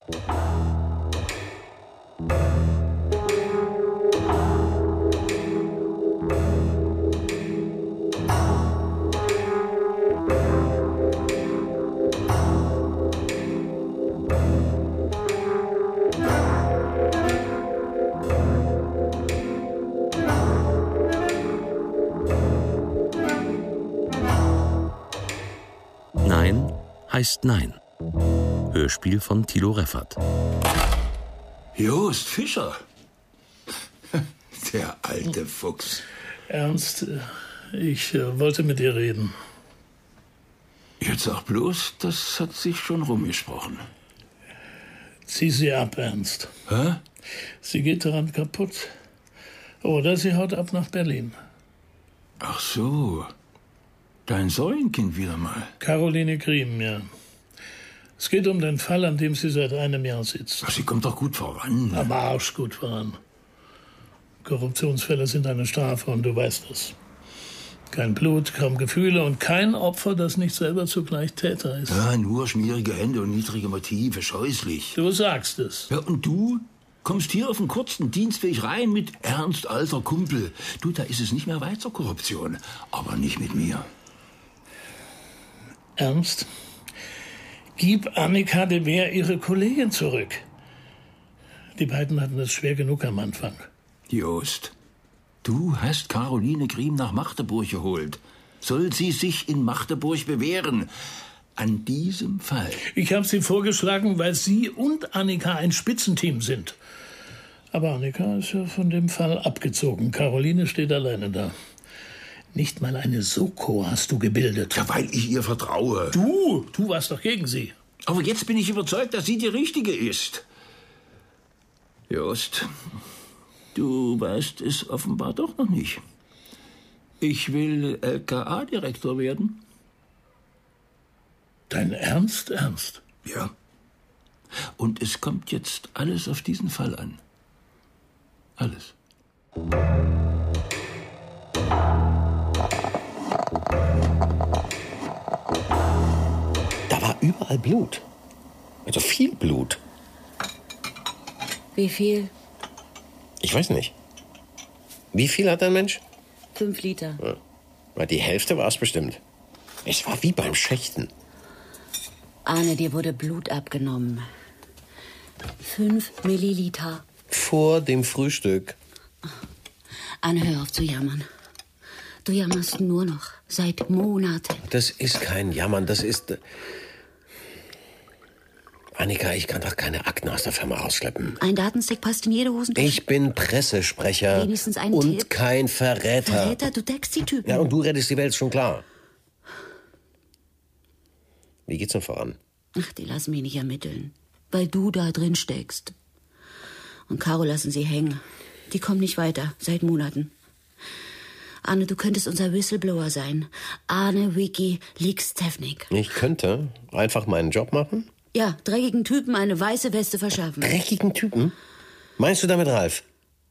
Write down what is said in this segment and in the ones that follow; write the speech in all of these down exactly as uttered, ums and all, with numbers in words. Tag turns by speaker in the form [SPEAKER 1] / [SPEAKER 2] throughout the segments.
[SPEAKER 1] Nein heißt Nein. Hörspiel von Thilo Reffert.
[SPEAKER 2] Jost Fischer. Der alte Fuchs.
[SPEAKER 3] Ernst, ich äh, wollte mit dir reden.
[SPEAKER 2] Jetzt sag bloß, das hat sich schon rumgesprochen.
[SPEAKER 3] Zieh sie ab, Ernst.
[SPEAKER 2] Hä?
[SPEAKER 3] Sie geht daran kaputt. Oder sie haut ab nach Berlin.
[SPEAKER 2] Ach so. Dein Säulenkind wieder mal.
[SPEAKER 3] Caroline Griem, ja. Es geht um den Fall, an dem sie seit einem Jahr sitzt.
[SPEAKER 2] Ach, sie kommt doch gut voran.
[SPEAKER 3] Am Arsch gut voran. Korruptionsfälle sind eine Strafe und du weißt das. Kein Blut, kaum Gefühle und kein Opfer, das nicht selber zugleich Täter ist.
[SPEAKER 2] Ja, nur schmierige Hände und niedrige Motive, scheußlich.
[SPEAKER 3] Du sagst es.
[SPEAKER 2] Ja, und du kommst hier auf den kurzen Dienstweg rein mit Ernst, alter Kumpel. Du, da ist es nicht mehr weiter Korruption, aber nicht mit mir.
[SPEAKER 3] Ernst, gib Annika de Beer ihre Kollegin zurück. Die beiden hatten es schwer genug am Anfang.
[SPEAKER 2] Jost, du hast Caroline Griem nach Magdeburg geholt. Soll sie sich in Magdeburg bewähren? An diesem Fall.
[SPEAKER 3] Ich habe sie vorgeschlagen, weil sie und Annika ein Spitzenteam sind. Aber Annika ist ja von dem Fall abgezogen. Caroline steht alleine da. Nicht mal eine Soko hast du gebildet.
[SPEAKER 2] Ja, weil ich ihr vertraue.
[SPEAKER 3] Du? Du warst doch gegen sie.
[SPEAKER 2] Aber jetzt bin ich überzeugt, dass sie die Richtige ist. Jost, du weißt es offenbar doch noch nicht. Ich will L K A-Direktor werden.
[SPEAKER 3] Dein Ernst, Ernst?
[SPEAKER 2] Ja. Und es kommt jetzt alles auf diesen Fall an. Alles.
[SPEAKER 4] Da war überall Blut. Also viel Blut.
[SPEAKER 5] Wie viel?
[SPEAKER 4] Ich weiß nicht. Wie viel hat ein Mensch?
[SPEAKER 5] Fünf Liter.
[SPEAKER 4] Ja. Weil die Hälfte war es bestimmt. Es war wie beim Schächten.
[SPEAKER 5] Arne, dir wurde Blut abgenommen. Fünf Milliliter.
[SPEAKER 4] Vor dem Frühstück.
[SPEAKER 5] Arne, hör auf zu jammern. Du jammerst nur noch. Seit Monaten.
[SPEAKER 4] Das ist kein Jammern, das ist... Annika, ich kann doch keine Akten aus der Firma rausschleppen.
[SPEAKER 5] Ein Datenstick passt in jede Hosentasche.
[SPEAKER 4] Ich bin Pressesprecher.
[SPEAKER 5] Wenigstens ein
[SPEAKER 4] und
[SPEAKER 5] Tipp.
[SPEAKER 4] kein Verräter.
[SPEAKER 5] Verräter, du deckst die Typen.
[SPEAKER 4] Ja, und du rettest die Welt, schon klar. Wie geht's denn voran?
[SPEAKER 5] Ach, die lassen mich nicht ermitteln. Weil du da drin steckst. Und Caro lassen sie hängen. Die kommt nicht weiter, seit Monaten. Arne, du könntest unser Whistleblower sein. Arne Wiki Leaks Stefnik.
[SPEAKER 4] Ich könnte einfach meinen Job machen?
[SPEAKER 5] Ja, dreckigen Typen eine weiße Weste verschaffen.
[SPEAKER 4] Dreckigen Typen? Meinst du damit Ralf?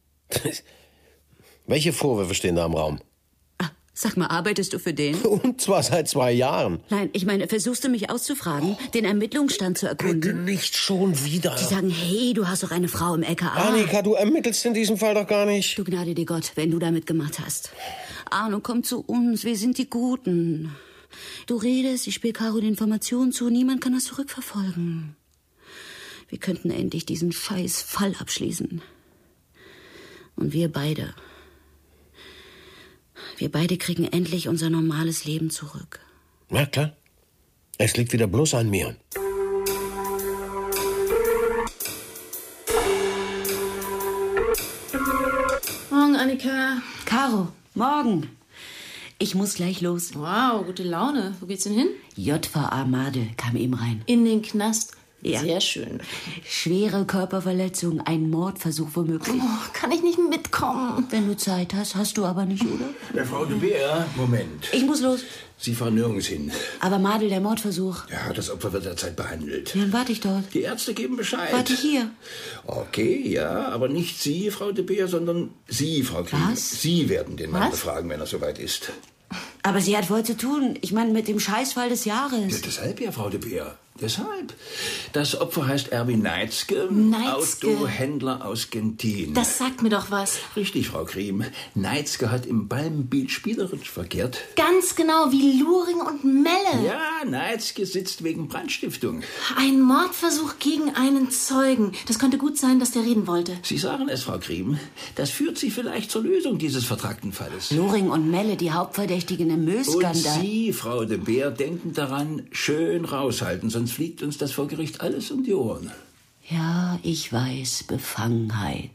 [SPEAKER 4] Welche Vorwürfe stehen da im Raum?
[SPEAKER 5] Ah, sag mal, arbeitest du für den?
[SPEAKER 4] Und zwar seit zwei Jahren.
[SPEAKER 5] Nein, ich meine, versuchst du mich auszufragen, oh, den Ermittlungsstand zu erkunden?
[SPEAKER 4] Bitte nicht schon wieder.
[SPEAKER 5] Die sagen, hey, du hast doch eine Frau im L K A.
[SPEAKER 4] Annika, du ermittelst in diesem Fall doch gar nicht.
[SPEAKER 5] Du gnade dir Gott, wenn du damit gemacht hast. Arno, komm zu uns, wir sind die Guten. Du redest, ich spiele Caro die Informationen zu, niemand kann das zurückverfolgen. Wir könnten endlich diesen scheiß Fall abschließen. Und wir beide. Wir beide kriegen endlich unser normales Leben zurück.
[SPEAKER 4] Na klar. Es liegt wieder bloß an mir.
[SPEAKER 6] Morgen, Annika.
[SPEAKER 5] Caro, morgen. Ich muss gleich los.
[SPEAKER 6] Wow, gute Laune. Wo geht's denn hin?
[SPEAKER 5] J V A Madel kam eben rein.
[SPEAKER 6] In den Knast?
[SPEAKER 5] Ja.
[SPEAKER 6] Sehr schön.
[SPEAKER 5] Schwere Körperverletzung, ein Mordversuch womöglich.
[SPEAKER 6] Oh, kann ich nicht mitkommen?
[SPEAKER 5] Wenn du Zeit hast, hast du aber nicht, oder?
[SPEAKER 2] Ja, Frau de Beer, Moment.
[SPEAKER 5] Ich muss los.
[SPEAKER 2] Sie fahren nirgends hin.
[SPEAKER 5] Aber Madel, der Mordversuch.
[SPEAKER 2] Ja, das Opfer wird derzeit behandelt.
[SPEAKER 5] Ja, dann warte ich dort.
[SPEAKER 2] Die Ärzte geben Bescheid.
[SPEAKER 5] Warte hier.
[SPEAKER 2] Okay, ja, aber nicht Sie, Frau de Beer, sondern Sie, Frau Griem.
[SPEAKER 5] Was?
[SPEAKER 2] Sie werden den Mann
[SPEAKER 5] Was?
[SPEAKER 2] befragen, wenn er soweit ist.
[SPEAKER 5] Aber sie hat voll zu tun. Ich meine, mit dem Scheißfall des Jahres.
[SPEAKER 2] Ja, deshalb ja, Frau de Beer. Deshalb. Das Opfer heißt Erwin Neitzke,
[SPEAKER 6] Neitzke.
[SPEAKER 2] Autohändler aus Gentin.
[SPEAKER 6] Das sagt mir doch was.
[SPEAKER 2] Richtig, Frau Kriem. Neitzke hat im Balmbeat spielerisch verkehrt.
[SPEAKER 6] Ganz genau wie Luring und Melle.
[SPEAKER 2] Ja, Neitzke sitzt wegen Brandstiftung.
[SPEAKER 6] Ein Mordversuch gegen einen Zeugen. Das könnte gut sein, dass der reden wollte.
[SPEAKER 2] Sie sagen es, Frau Kriem. Das führt Sie vielleicht zur Lösung dieses vertragten Falles.
[SPEAKER 5] Luring und Melle, die Hauptverdächtigen im
[SPEAKER 2] Und
[SPEAKER 5] Müllskandal.
[SPEAKER 2] Sie, Frau de Beer, denken daran, schön raushalten, sonst fliegt uns das vor Gericht alles um die Ohren.
[SPEAKER 5] Ja, ich weiß, Befangenheit.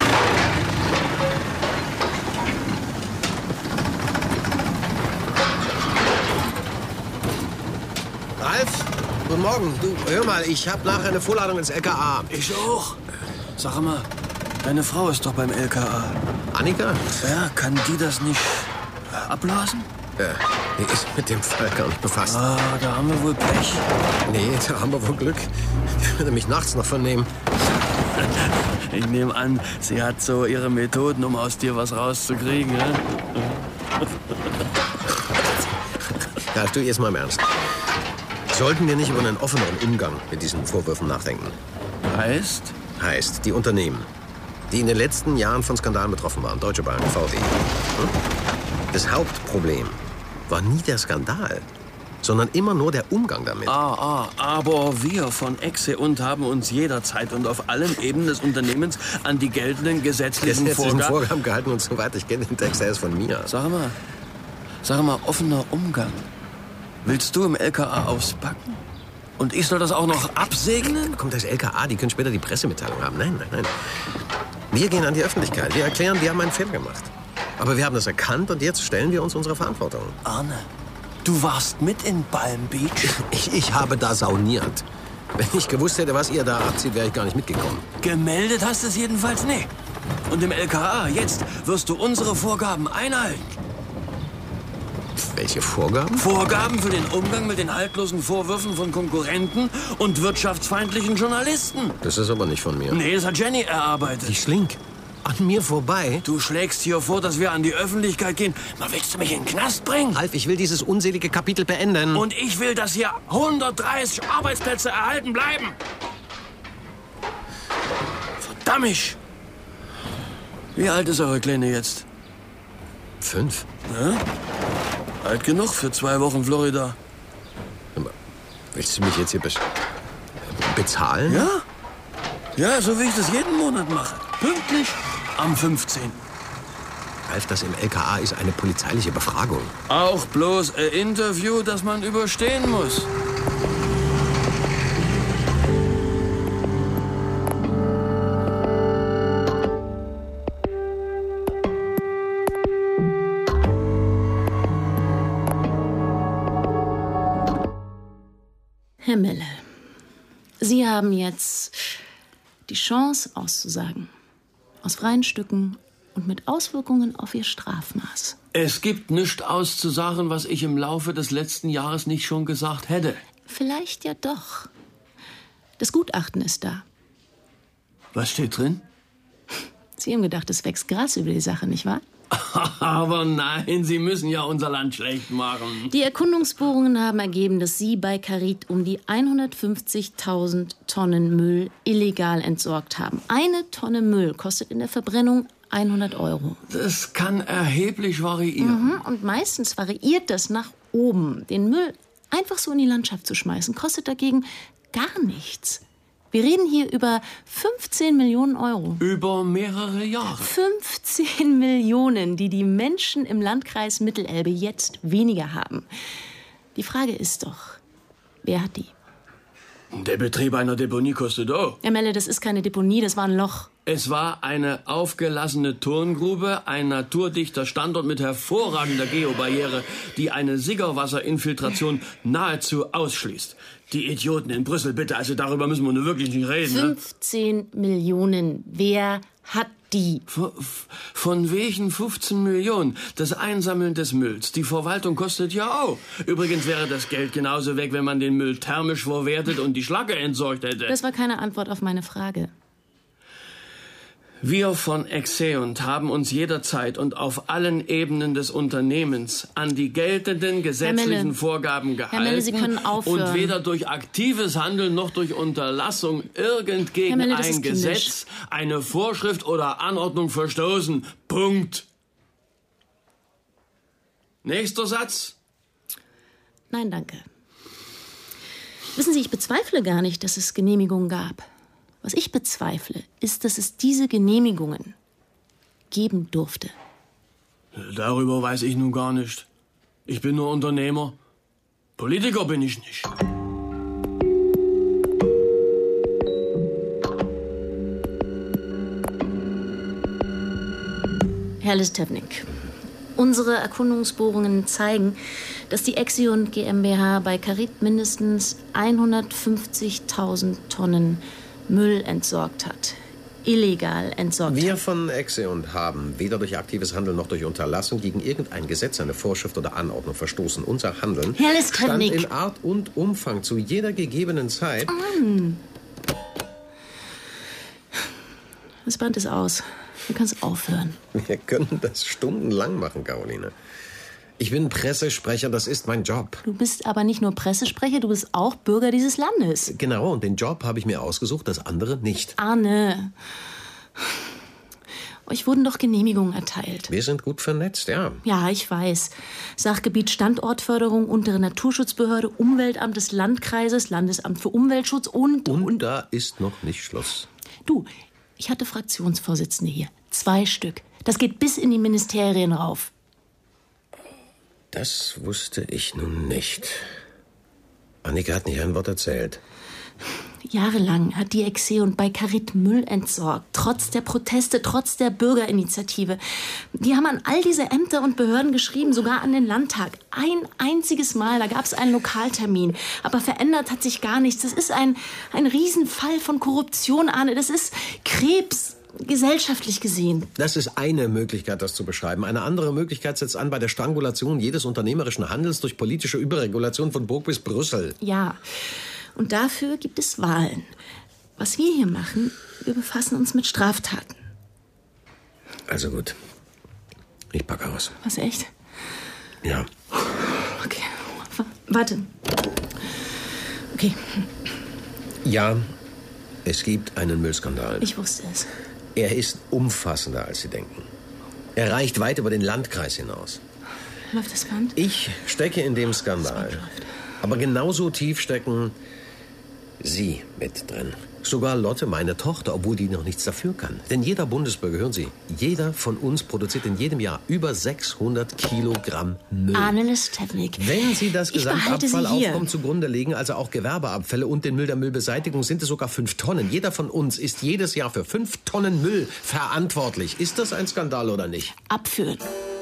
[SPEAKER 7] Ralf, guten Morgen. Du, hör mal, ich habe nachher eine Vorladung ins L K A.
[SPEAKER 8] Ich auch. Sag mal, deine Frau ist doch beim L K A.
[SPEAKER 7] Annika?
[SPEAKER 8] Ja, kann die das nicht ablasen?
[SPEAKER 7] Ja, die ist mit dem Fall gar nicht befasst.
[SPEAKER 8] Ah, da haben wir wohl Pech.
[SPEAKER 7] Nee, da haben wir wohl Glück. Ich würde mich nachts noch vernehmen.
[SPEAKER 8] Ich nehme an, sie hat so ihre Methoden, um aus dir was rauszukriegen, ja?
[SPEAKER 7] Ralf, du, jetzt mal im Ernst. Sollten wir nicht über einen offeneren Umgang mit diesen Vorwürfen nachdenken?
[SPEAKER 8] Heißt?
[SPEAKER 7] Heißt, die Unternehmen, die in den letzten Jahren von Skandalen betroffen waren, Deutsche Bahn, V W. Hm? Das Hauptproblem war nie der Skandal, sondern immer nur der Umgang damit.
[SPEAKER 8] Ah, ah, aber wir von Exe und haben uns jederzeit und auf allen Ebenen des Unternehmens an die geltenden gesetzlichen,
[SPEAKER 7] gesetzlichen
[SPEAKER 8] Vorgaben...
[SPEAKER 7] Vorgaben gehalten und so weiter. Ich kenne den Text, der ist von mir.
[SPEAKER 8] Sag mal, sag mal, offener Umgang. Willst du im L K A aufs Backen? Und ich soll das auch noch absegnen?
[SPEAKER 7] Kommt das L K A, die können später die Pressemitteilung haben. Nein, nein, nein. Wir gehen an die Öffentlichkeit. Wir erklären, wir haben einen Fehler gemacht. Aber wir haben das erkannt und jetzt stellen wir uns unserer Verantwortung.
[SPEAKER 8] Arne, du warst mit in Palm Beach?
[SPEAKER 7] Ich, ich habe da sauniert. Wenn ich gewusst hätte, was ihr da abzieht, wäre ich gar nicht mitgekommen.
[SPEAKER 8] Gemeldet hast du es jedenfalls nicht. Und im L K A, jetzt wirst du unsere Vorgaben einhalten.
[SPEAKER 7] Welche Vorgaben?
[SPEAKER 8] Vorgaben für den Umgang mit den haltlosen Vorwürfen von Konkurrenten und wirtschaftsfeindlichen Journalisten.
[SPEAKER 7] Das ist aber nicht von mir.
[SPEAKER 8] Nee, das hat Jenny erarbeitet.
[SPEAKER 7] Die Schlink. An mir vorbei?
[SPEAKER 8] Du schlägst hier vor, dass wir an die Öffentlichkeit gehen. Na, willst du mich in den Knast bringen?
[SPEAKER 7] Ralf, ich will dieses unselige Kapitel beenden.
[SPEAKER 8] Und ich will, dass hier hundertdreißig Arbeitsplätze erhalten bleiben. Verdammt! Wie alt ist eure Kleine jetzt?
[SPEAKER 7] Fünf.
[SPEAKER 8] Ja? Alt genug für zwei Wochen Florida.
[SPEAKER 7] Willst du mich jetzt hier be bezahlen?
[SPEAKER 8] Ja? Ja, so wie ich das jeden Monat mache. Pünktlich am fünfzehnten
[SPEAKER 7] Ralf, das im L K A ist eine polizeiliche Befragung.
[SPEAKER 8] Auch bloß ein Interview, das man überstehen muss.
[SPEAKER 6] Herr Melle, Sie haben jetzt die Chance auszusagen. Aus freien Stücken und mit Auswirkungen auf Ihr Strafmaß.
[SPEAKER 8] Es gibt nichts auszusagen, was ich im Laufe des letzten Jahres nicht schon gesagt hätte.
[SPEAKER 6] Vielleicht ja doch. Das Gutachten ist da.
[SPEAKER 8] Was steht drin?
[SPEAKER 6] Sie haben gedacht, es wächst Gras über die Sache, nicht wahr?
[SPEAKER 8] Aber nein, Sie müssen ja unser Land schlecht machen.
[SPEAKER 6] Die Erkundungsbohrungen haben ergeben, dass Sie bei Karit um die hundertfünfzigtausend Tonnen Müll illegal entsorgt haben. Eine Tonne Müll kostet in der Verbrennung hundert Euro.
[SPEAKER 8] Das kann erheblich variieren.
[SPEAKER 6] Mhm, und meistens variiert das nach oben. Den Müll einfach so in die Landschaft zu schmeißen, kostet dagegen gar nichts. Wir reden hier über fünfzehn Millionen Euro.
[SPEAKER 8] Über mehrere Jahre.
[SPEAKER 6] fünfzehn Millionen, die die Menschen im Landkreis Mittelelbe jetzt weniger haben. Die Frage ist doch, wer hat die?
[SPEAKER 8] Der Betrieb einer Deponie kostet auch.
[SPEAKER 6] Herr Melle, das ist keine Deponie, das war ein Loch.
[SPEAKER 8] Es war eine aufgelassene Turngrube, ein naturdichter Standort mit hervorragender Geobarriere, die eine Siggerwasserinfiltration nahezu ausschließt. Die Idioten in Brüssel, bitte, also darüber müssen wir nur wirklich nicht reden. Ne?
[SPEAKER 6] fünfzehn Millionen, wer hat die?
[SPEAKER 8] Von, von welchen fünfzehn Millionen? Das Einsammeln des Mülls. Die Verwaltung kostet ja auch. Übrigens wäre das Geld genauso weg, wenn man den Müll thermisch verwertet und die Schlacke entsorgt hätte.
[SPEAKER 6] Das war keine Antwort auf meine Frage.
[SPEAKER 8] Wir von Exeunt haben uns jederzeit und auf allen Ebenen des Unternehmens an die geltenden gesetzlichen
[SPEAKER 6] Melle.
[SPEAKER 8] Vorgaben
[SPEAKER 6] Herr Melle, Sie
[SPEAKER 8] gehalten
[SPEAKER 6] können aufhören.
[SPEAKER 8] und weder durch aktives Handeln noch durch Unterlassung irgend gegen
[SPEAKER 6] Melle, das
[SPEAKER 8] ein
[SPEAKER 6] ist kindisch.
[SPEAKER 8] Gesetz, eine Vorschrift oder Anordnung verstoßen. Punkt. Nächster Satz.
[SPEAKER 6] Nein, danke. Wissen Sie, ich bezweifle gar nicht, dass es Genehmigungen gab. Was ich bezweifle, ist, dass es diese Genehmigungen geben durfte.
[SPEAKER 8] Darüber weiß ich nun gar nicht. Ich bin nur Unternehmer. Politiker bin ich nicht.
[SPEAKER 6] Herr Listewnik, unsere Erkundungsbohrungen zeigen, dass die Exeunt GmbH bei Karit mindestens hundertfünfzigtausend Tonnen Müll entsorgt hat. Illegal entsorgt
[SPEAKER 7] Wir
[SPEAKER 6] hat.
[SPEAKER 7] von Exeunt haben weder durch aktives Handeln noch durch Unterlassung gegen irgendein Gesetz, eine Vorschrift oder Anordnung verstoßen. Unser Handeln
[SPEAKER 6] Herr
[SPEAKER 7] stand
[SPEAKER 6] Listewnik.
[SPEAKER 7] in Art und Umfang zu jeder gegebenen Zeit.
[SPEAKER 6] Mann. Das Band ist aus. Du kannst aufhören.
[SPEAKER 7] Wir können das stundenlang machen, Caroline. Ich bin Pressesprecher, das ist mein Job.
[SPEAKER 6] Du bist aber nicht nur Pressesprecher, du bist auch Bürger dieses Landes.
[SPEAKER 7] Genau, und den Job habe ich mir ausgesucht, das andere nicht.
[SPEAKER 6] Arne, euch wurden doch Genehmigungen erteilt.
[SPEAKER 7] Wir sind gut vernetzt, ja.
[SPEAKER 6] Ja, ich weiß. Sachgebiet Standortförderung, untere Naturschutzbehörde, Umweltamt des Landkreises, Landesamt für Umweltschutz und...
[SPEAKER 7] Und, und da ist noch nicht Schluss.
[SPEAKER 6] Du, ich hatte Fraktionsvorsitzende hier. Zwei Stück. Das geht bis in die Ministerien rauf.
[SPEAKER 7] Das wusste ich nun nicht. Annika hat nicht ein Wort erzählt.
[SPEAKER 6] Jahrelang hat die Exeunt bei Karit Müll entsorgt. Trotz der Proteste, trotz der Bürgerinitiative. Die haben an all diese Ämter und Behörden geschrieben, sogar an den Landtag. Ein einziges Mal, da gab es einen Lokaltermin. Aber verändert hat sich gar nichts. Das ist ein, ein Riesenfall von Korruption, Arne. Das ist Krebs. Gesellschaftlich gesehen.
[SPEAKER 7] Das ist eine Möglichkeit, das zu beschreiben. Eine andere Möglichkeit setzt an bei der Strangulation jedes unternehmerischen Handels durch politische Überregulation von Burg bis Brüssel.
[SPEAKER 6] Ja, und dafür gibt es Wahlen. Was wir hier machen, wir befassen uns mit Straftaten.
[SPEAKER 7] Also gut. Ich packe aus.
[SPEAKER 6] Was, echt?
[SPEAKER 7] Ja.
[SPEAKER 6] Okay, w- warte. Okay,
[SPEAKER 7] Ja, es gibt einen Müllskandal.
[SPEAKER 6] ich wusste es.
[SPEAKER 7] Er ist umfassender, als Sie denken. Er reicht weit über den Landkreis hinaus.
[SPEAKER 6] Läuft das Band?
[SPEAKER 7] Ich stecke in dem Skandal. Aber genauso tief stecken Sie mit drin. Sogar Lotte, meine Tochter, obwohl die noch nichts dafür kann. Denn jeder Bundesbürger, hören Sie, jeder von uns produziert in jedem Jahr über sechshundert Kilogramm Müll.
[SPEAKER 6] Arne Listewnik.
[SPEAKER 7] Wenn Sie das
[SPEAKER 6] Ich behalte Sie hier.
[SPEAKER 7] Gesamtabfallaufkommen zugrunde legen, also auch Gewerbeabfälle und den Müll der Müllbeseitigung, sind es sogar fünf Tonnen. Jeder von uns ist jedes Jahr für fünf Tonnen Müll verantwortlich. Ist das ein Skandal oder nicht?
[SPEAKER 6] Abführen.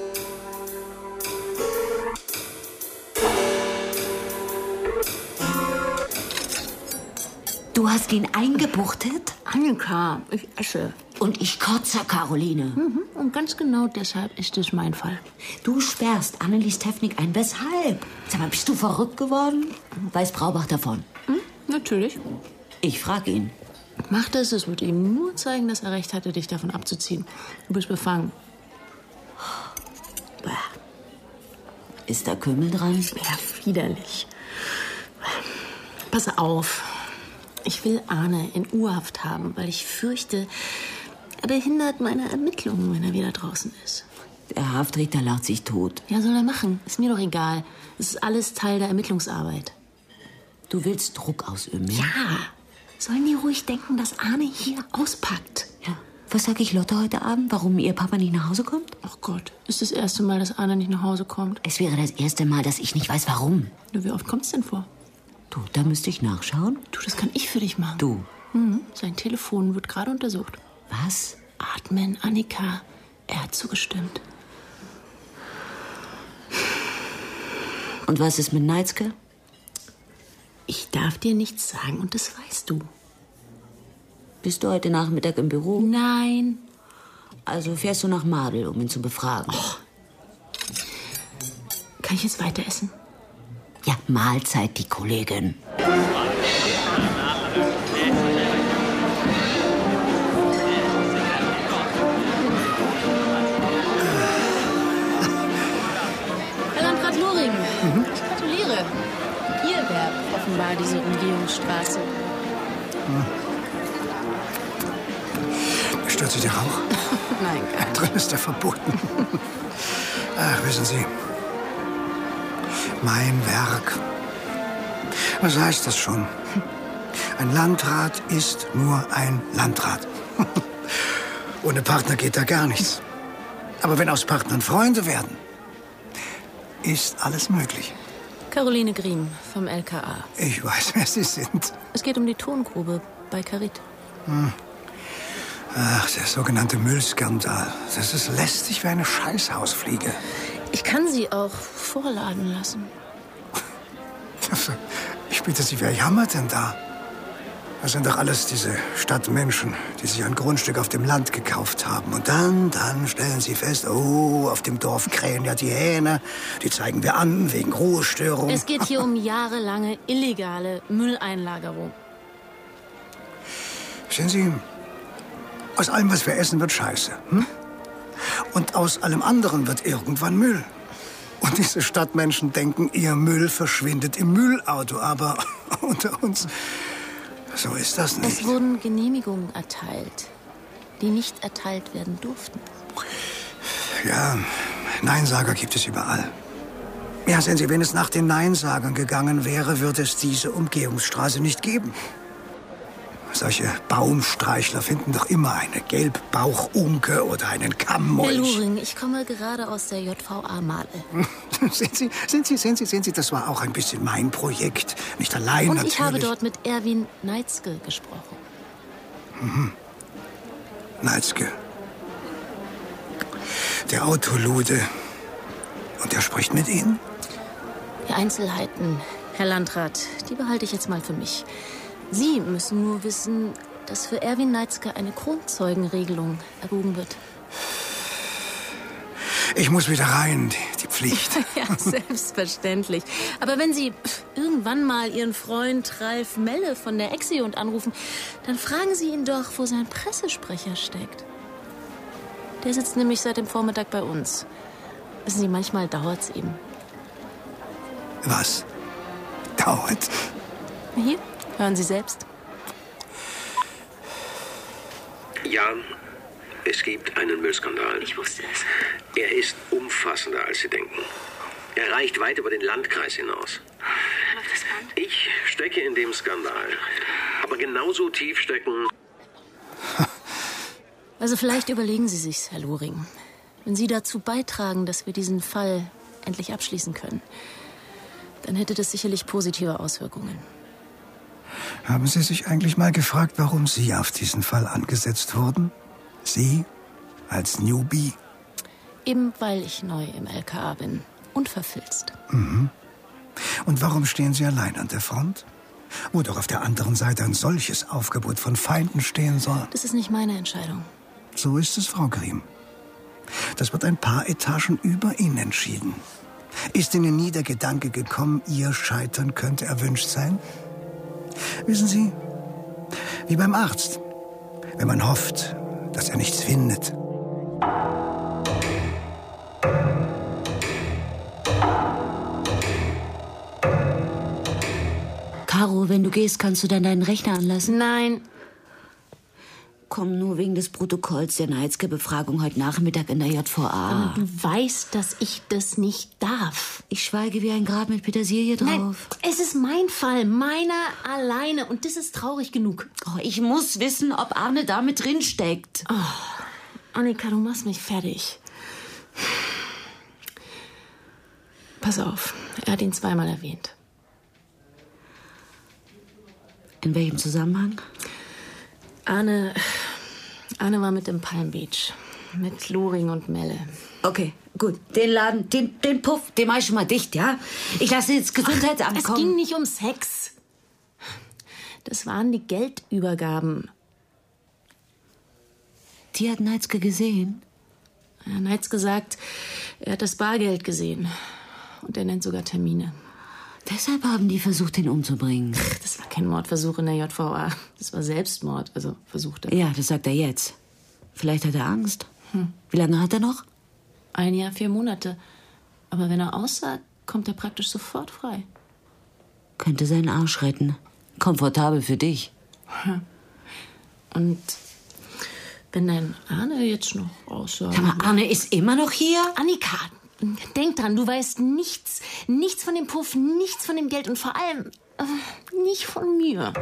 [SPEAKER 5] Du hast ihn eingebuchtet?
[SPEAKER 6] Annika, ich esse.
[SPEAKER 5] Und ich kotze, Caroline.
[SPEAKER 6] Mhm. Und ganz genau deshalb ist es mein Fall.
[SPEAKER 5] Du sperrst Annelies Tefnik ein. Weshalb? Sag mal, bist du verrückt geworden? Weiß Braubach davon?
[SPEAKER 6] Hm? Natürlich.
[SPEAKER 5] Ich frag ihn.
[SPEAKER 6] Mach das, es wird ihm nur zeigen, dass er recht hatte, dich davon abzuziehen. Du bist befangen.
[SPEAKER 5] Bah. Ist da Kümmel dran?
[SPEAKER 6] Ja, widerlich. Pass auf. Ich will Arne in U-Haft haben, weil ich fürchte, er behindert meine Ermittlungen, wenn er wieder draußen ist.
[SPEAKER 5] Der Haftrichter lacht sich tot.
[SPEAKER 6] Ja, soll er machen. Ist mir doch egal. Es ist alles Teil der Ermittlungsarbeit.
[SPEAKER 5] Du willst Druck ausüben, ja?
[SPEAKER 6] Ja. Sollen die ruhig denken, dass Arne hier auspackt?
[SPEAKER 5] Ja. Was sag ich Lotte heute Abend? Warum ihr Papa nicht nach Hause kommt?
[SPEAKER 6] Ach Gott, ist das erste Mal, dass Arne nicht nach Hause kommt?
[SPEAKER 5] Es wäre das erste Mal, dass ich nicht weiß, warum.
[SPEAKER 6] Wie oft kommt's denn vor?
[SPEAKER 5] Du, da müsste ich nachschauen.
[SPEAKER 6] Du, das kann ich für dich machen.
[SPEAKER 5] Du.
[SPEAKER 6] Mhm. Sein Telefon wird gerade untersucht.
[SPEAKER 5] Was?
[SPEAKER 6] Atmen, Annika. Er hat zugestimmt.
[SPEAKER 5] Und was ist mit Neitzke?
[SPEAKER 6] Ich darf dir nichts sagen und das weißt du.
[SPEAKER 5] Bist du heute Nachmittag im Büro?
[SPEAKER 6] Nein.
[SPEAKER 5] Also fährst du nach Madel, um ihn zu befragen?
[SPEAKER 6] Oh. Kann ich jetzt weiter essen?
[SPEAKER 5] Ja, Mahlzeit, die Kollegin.
[SPEAKER 9] Stört Sie der Rauch?
[SPEAKER 6] Nein, gar nicht.
[SPEAKER 9] Drin ist er verboten. Ach, wissen Sie, mein Werk. Was heißt das schon? Ein Landrat ist nur ein Landrat. Ohne Partner geht da gar nichts. Aber wenn aus Partnern Freunde werden, ist alles möglich.
[SPEAKER 6] Caroline Griem vom L K A.
[SPEAKER 9] Ich weiß, wer Sie sind.
[SPEAKER 6] Es geht um die Tongrube bei Carit.
[SPEAKER 9] Hm. Ach, der sogenannte Müllskandal. Das ist lästig wie eine Scheißhausfliege.
[SPEAKER 6] Ich kann Sie auch vorladen lassen.
[SPEAKER 9] Ich bitte Sie, wer jammert denn da? Das sind doch alles diese Stadtmenschen, die sich ein Grundstück auf dem Land gekauft haben. Und dann, dann stellen sie fest, oh, auf dem Dorf krähen ja die Hähne. Die zeigen wir an, wegen Ruhestörung.
[SPEAKER 6] Es geht hier um jahrelange illegale Mülleinlagerung.
[SPEAKER 9] Sehen Sie, aus allem, was wir essen, wird Scheiße. Hm? Und aus allem anderen wird irgendwann Müll. Und diese Stadtmenschen denken, ihr Müll verschwindet im Müllauto. Aber unter uns, so ist das nicht.
[SPEAKER 6] Es wurden Genehmigungen erteilt, die nicht erteilt werden durften.
[SPEAKER 9] Ja, Neinsager gibt es überall. Ja, sehen Sie, wenn es nach den Neinsagern gegangen wäre, würde es diese Umgehungsstraße nicht geben. Solche Baumstreichler finden doch immer eine Gelbbauchunke oder einen Kammmolch.
[SPEAKER 6] Herr Luring, ich komme gerade aus der J V A Male.
[SPEAKER 9] Sehen Sie, sehen Sie, sehen Sie, sehen Sie, das war auch ein bisschen mein Projekt. Nicht allein
[SPEAKER 6] Und
[SPEAKER 9] natürlich.
[SPEAKER 6] ich habe dort mit Erwin Neitzke gesprochen.
[SPEAKER 9] Mhm. Neitzke. Der Autolude. Und der spricht mit Ihnen?
[SPEAKER 6] Die Einzelheiten, Herr Landrat, die behalte ich jetzt mal für mich. Sie müssen nur wissen, dass für Erwin Neitzke eine Kronzeugenregelung erwogen wird.
[SPEAKER 9] Ich muss wieder rein, die, die Pflicht.
[SPEAKER 6] Ja, selbstverständlich. Aber wenn Sie irgendwann mal Ihren Freund Ralf Melle von der Exeunt anrufen, dann fragen Sie ihn doch, wo sein Pressesprecher steckt. Der sitzt nämlich seit dem Vormittag bei uns. Wissen Sie, manchmal dauert's eben.
[SPEAKER 9] Was? Dauert?
[SPEAKER 6] Hier, hören Sie selbst.
[SPEAKER 7] Ja, es gibt einen Müllskandal.
[SPEAKER 6] Ich wusste es.
[SPEAKER 7] Er ist umfassender, als Sie denken. Er reicht weit über den Landkreis hinaus.
[SPEAKER 6] Läuft das Band?
[SPEAKER 7] Ich stecke in dem Skandal. Aber genauso tief stecken...
[SPEAKER 6] Also vielleicht überlegen Sie sich's, Herr Luring. Wenn Sie dazu beitragen, dass wir diesen Fall endlich abschließen können, dann hätte das sicherlich positive Auswirkungen.
[SPEAKER 9] Haben Sie sich eigentlich mal gefragt, warum Sie auf diesen Fall angesetzt wurden? Sie als Newbie?
[SPEAKER 6] Eben weil ich neu im L K A bin und verfilzt.
[SPEAKER 9] Mhm. Und warum stehen Sie allein an der Front? Wo doch auf der anderen Seite ein solches Aufgebot von Feinden stehen soll.
[SPEAKER 6] Das ist nicht meine Entscheidung.
[SPEAKER 9] So ist es, Frau Griem. Das wird ein paar Etagen über Ihnen entschieden. Ist Ihnen nie der Gedanke gekommen, Ihr Scheitern könnte erwünscht sein? Wissen Sie, wie beim Arzt, wenn man hofft, dass er nichts findet.
[SPEAKER 5] Caro, wenn du gehst, kannst du dann deinen Rechner anlassen?
[SPEAKER 6] Nein.
[SPEAKER 5] Komm, nur wegen des Protokolls der Neitzke-Befragung heute Nachmittag in der J V A.
[SPEAKER 6] Aber du weißt, dass ich das nicht darf.
[SPEAKER 5] Ich schweige wie ein Grab mit Petersilie drauf.
[SPEAKER 6] Nein, es ist mein Fall, meiner alleine. Und das ist traurig genug.
[SPEAKER 5] Oh, ich muss wissen, ob Arne da mit drin steckt.
[SPEAKER 6] Oh, Annika, du machst mich fertig. Pass auf, er hat ihn zweimal erwähnt.
[SPEAKER 5] In welchem Zusammenhang?
[SPEAKER 6] Arne, Arne war mit im Palm Beach. Mit Luring und Melle.
[SPEAKER 5] Okay, gut. Den Laden, den, den Puff, den mach ich schon mal dicht, ja? Ich lasse jetzt Gesundheitsamt
[SPEAKER 6] Ach,
[SPEAKER 5] kommen.
[SPEAKER 6] Es ging nicht um Sex. Das waren die Geldübergaben.
[SPEAKER 5] Die hat Neitzke gesehen?
[SPEAKER 6] Er hat Neitzke gesagt, er hat das Bargeld gesehen. Und er nennt sogar Termine.
[SPEAKER 5] Deshalb haben die versucht, ihn umzubringen.
[SPEAKER 6] Das war kein Mordversuch in der J V A. Das war Selbstmord, also versuchte.
[SPEAKER 5] Ja, das sagt er jetzt. Vielleicht hat er Angst. Hm. Wie lange hat er noch?
[SPEAKER 6] Ein Jahr, vier Monate. Aber wenn er aussagt, kommt er praktisch sofort frei.
[SPEAKER 5] Könnte seinen Arsch retten. Komfortabel für dich.
[SPEAKER 6] Und Wenn dein Arne jetzt noch aussagt.
[SPEAKER 5] Aber Arne ist immer noch hier?
[SPEAKER 6] Annika, denk dran, du weißt nichts. Nichts von dem Puff, nichts von dem Geld und vor allem äh, nicht von mir.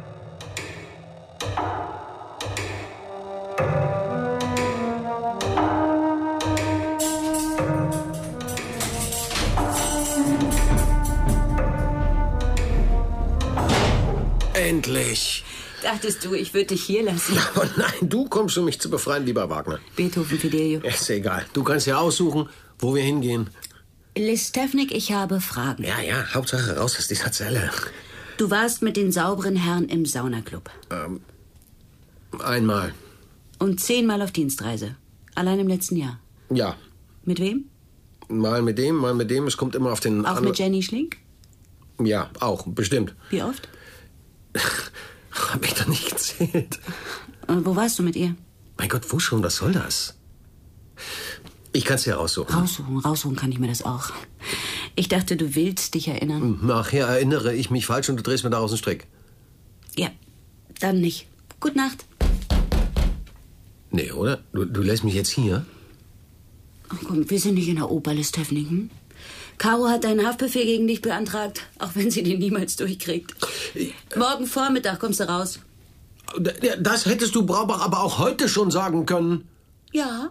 [SPEAKER 7] Endlich.
[SPEAKER 5] Dachtest du, ich würde dich hier lassen?
[SPEAKER 7] Oh nein, du kommst, um mich zu befreien, lieber Wagner.
[SPEAKER 5] Beethoven, Fidelio.
[SPEAKER 7] Ist egal. Du kannst ja aussuchen, wo wir hingehen.
[SPEAKER 5] Liz Stefnik, ich habe Fragen.
[SPEAKER 7] Ja, ja, Hauptsache raus aus dieser Zelle.
[SPEAKER 5] Du warst mit den sauberen Herren im Saunaclub.
[SPEAKER 7] Ähm, einmal.
[SPEAKER 5] Und zehnmal auf Dienstreise. Allein im letzten Jahr.
[SPEAKER 7] Ja.
[SPEAKER 5] Mit wem?
[SPEAKER 7] Mal mit dem, mal mit dem. Es kommt immer auf den...
[SPEAKER 5] Auch
[SPEAKER 7] An-
[SPEAKER 5] mit Jenny Schlink?
[SPEAKER 7] Ja, auch, bestimmt.
[SPEAKER 5] Wie oft?
[SPEAKER 7] Hab ich doch nicht gezählt.
[SPEAKER 5] Und wo warst du mit ihr?
[SPEAKER 7] Mein Gott, wo schon? Was soll das? Ich kann's dir raussuchen.
[SPEAKER 5] Raussuchen, raussuchen kann ich mir das auch. Ich dachte, du willst dich erinnern.
[SPEAKER 7] Nachher erinnere ich mich falsch und du drehst mir daraus einen Strick.
[SPEAKER 5] Ja, dann nicht. Gute Nacht.
[SPEAKER 7] Nee, oder? Du, du lässt mich jetzt hier?
[SPEAKER 5] Ach komm, wir sind nicht in der Oper, Liz Stefnik, hm? Caro hat einen Haftbefehl gegen dich beantragt, auch wenn sie den niemals durchkriegt. Morgen Vormittag kommst du raus.
[SPEAKER 7] Das hättest du Braubach aber auch heute schon sagen können.
[SPEAKER 5] Ja.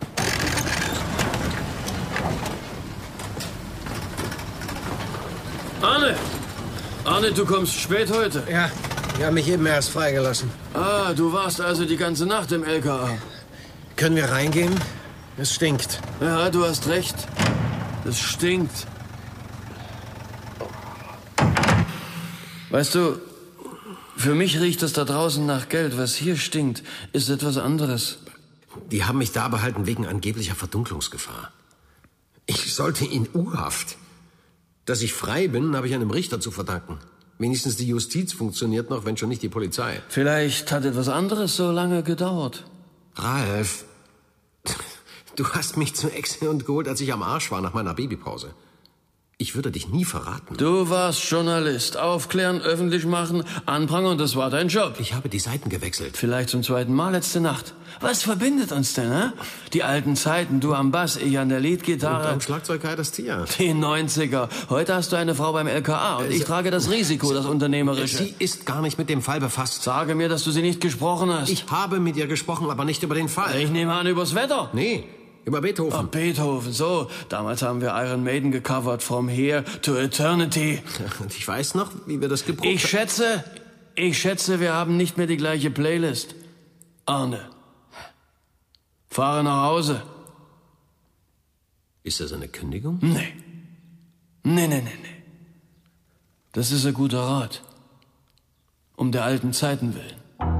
[SPEAKER 8] Arne! Arne, du kommst spät heute.
[SPEAKER 7] Ja, ich habe mich eben erst freigelassen.
[SPEAKER 8] Ah, du warst also die ganze Nacht im L K A.
[SPEAKER 7] Können wir reingehen? Es stinkt.
[SPEAKER 8] Ja, du hast recht. Es stinkt. Weißt du, für mich riecht es da draußen nach Geld. Was hier stinkt, ist etwas anderes.
[SPEAKER 7] Die haben mich da behalten wegen angeblicher Verdunklungsgefahr. Ich sollte in U-Haft. Dass ich frei bin, habe ich einem Richter zu verdanken. Wenigstens die Justiz funktioniert noch, wenn schon nicht die Polizei.
[SPEAKER 8] Vielleicht hat etwas anderes so lange gedauert.
[SPEAKER 7] Ralf, du hast mich zu Exeunt geholt, als ich am Arsch war nach meiner Babypause. Ich würde dich nie verraten.
[SPEAKER 8] Du warst Journalist. Aufklären, öffentlich machen, anprangern, das war dein Job.
[SPEAKER 7] Ich habe die Seiten gewechselt.
[SPEAKER 8] Vielleicht zum zweiten Mal letzte Nacht. Was verbindet uns denn, hä? Die alten Zeiten, du am Bass, ich an der Leadgitarre.
[SPEAKER 7] Und am Schlagzeug Kai das Tier.
[SPEAKER 8] Die neunziger. Heute hast du eine Frau beim L K A und ich trage das Risiko, das Unternehmerische.
[SPEAKER 7] Sie ist gar nicht mit dem Fall befasst.
[SPEAKER 8] Sage mir, dass du sie nicht gesprochen hast.
[SPEAKER 7] Ich habe mit ihr gesprochen, aber nicht über den Fall.
[SPEAKER 8] Ich nehme an, übers Wetter.
[SPEAKER 7] Nee, über Beethoven.
[SPEAKER 8] Oh, Beethoven, so. Damals haben wir Iron Maiden gecovert, From Here to Eternity.
[SPEAKER 7] Und ich weiß noch, wie wir das geprobt haben.
[SPEAKER 8] Ich schätze, ich schätze, wir haben nicht mehr die gleiche Playlist. Arne, fahre nach Hause.
[SPEAKER 7] Ist das eine Kündigung?
[SPEAKER 8] Nee. Nee, nee, nee, nee. Das ist ein guter Rat. Um der alten Zeiten willen.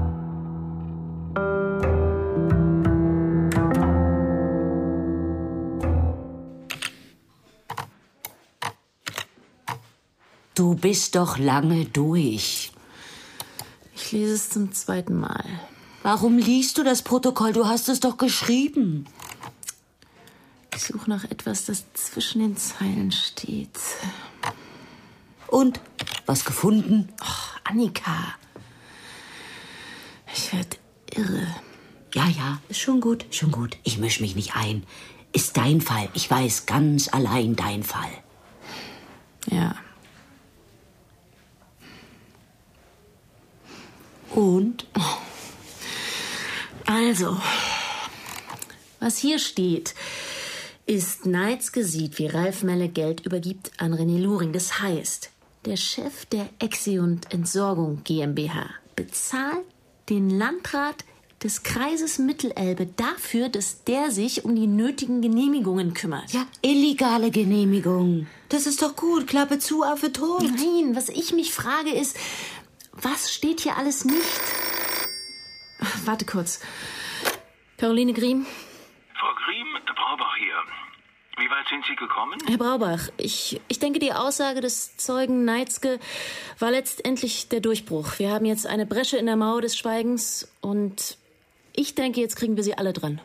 [SPEAKER 5] Du bist doch lange durch.
[SPEAKER 6] Ich lese es zum zweiten Mal.
[SPEAKER 5] Warum liest du das Protokoll? Du hast es doch geschrieben.
[SPEAKER 6] Ich suche nach etwas, das zwischen den Zeilen steht.
[SPEAKER 5] Und? Was gefunden?
[SPEAKER 6] Ach, Annika. Ich werde irre.
[SPEAKER 5] Ja, ja, ist schon gut, schon gut. Ich misch mich nicht ein. Ist dein Fall. Ich weiß, ganz allein dein Fall.
[SPEAKER 6] Ja.
[SPEAKER 5] Und?
[SPEAKER 6] Also, was hier steht, ist, Neitzke sieht, wie Ralf Melle Geld übergibt an René Luring. Das heißt, der Chef der Exeunt Entsorgung GmbH bezahlt den Landrat des Kreises Mittelelbe dafür, dass der sich um die nötigen Genehmigungen kümmert.
[SPEAKER 5] Ja, illegale Genehmigungen. Das ist doch gut. Klappe zu, Affe tot.
[SPEAKER 6] Nein, was ich mich frage ist, was steht hier alles nicht? Ach, warte kurz. Caroline Griem?
[SPEAKER 2] Frau Griem, Braubach hier. Wie weit sind Sie gekommen?
[SPEAKER 6] Herr Braubach, ich, ich denke, die Aussage des Zeugen Neitzke war letztendlich der Durchbruch. Wir haben jetzt eine Bresche in der Mauer des Schweigens und ich denke, jetzt kriegen wir sie alle dran.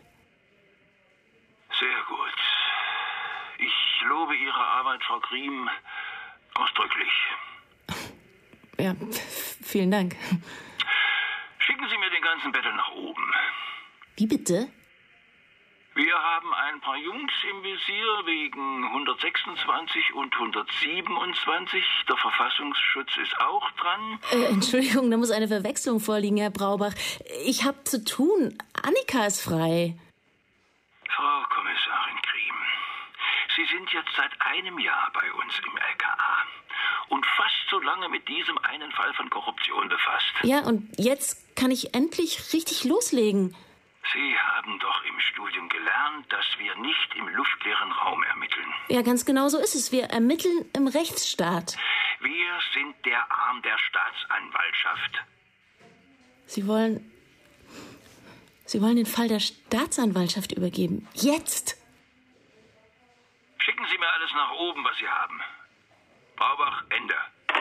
[SPEAKER 2] Sehr gut. Ich lobe Ihre Arbeit, Frau Griem, ausdrücklich.
[SPEAKER 6] Ja, vielen Dank.
[SPEAKER 2] Schicken Sie mir den ganzen Bettel nach oben.
[SPEAKER 6] Wie bitte?
[SPEAKER 2] Wir haben ein paar Jungs im Visier wegen hundertsechsundzwanzig und hundertsiebenundzwanzig. Der Verfassungsschutz ist auch dran.
[SPEAKER 6] Äh, Entschuldigung, da muss eine Verwechslung vorliegen, Herr Braubach. Ich habe zu tun. Annika ist frei.
[SPEAKER 2] Frau Kommissarin Griem, Sie sind jetzt seit einem Jahr bei uns im L K A und fast so lange mit diesem einen Fall von Korruption befasst.
[SPEAKER 6] Ja, und jetzt kann ich endlich richtig loslegen.
[SPEAKER 2] Sie haben doch im Studium gelernt, dass wir nicht im luftleeren Raum ermitteln.
[SPEAKER 6] Ja, ganz genau so ist es. Wir ermitteln im Rechtsstaat.
[SPEAKER 2] Wir sind der Arm der Staatsanwaltschaft.
[SPEAKER 6] Sie wollen... Sie wollen den Fall der Staatsanwaltschaft übergeben. Jetzt!
[SPEAKER 2] Schicken Sie mir alles nach oben, was Sie haben. Braubach, Ende.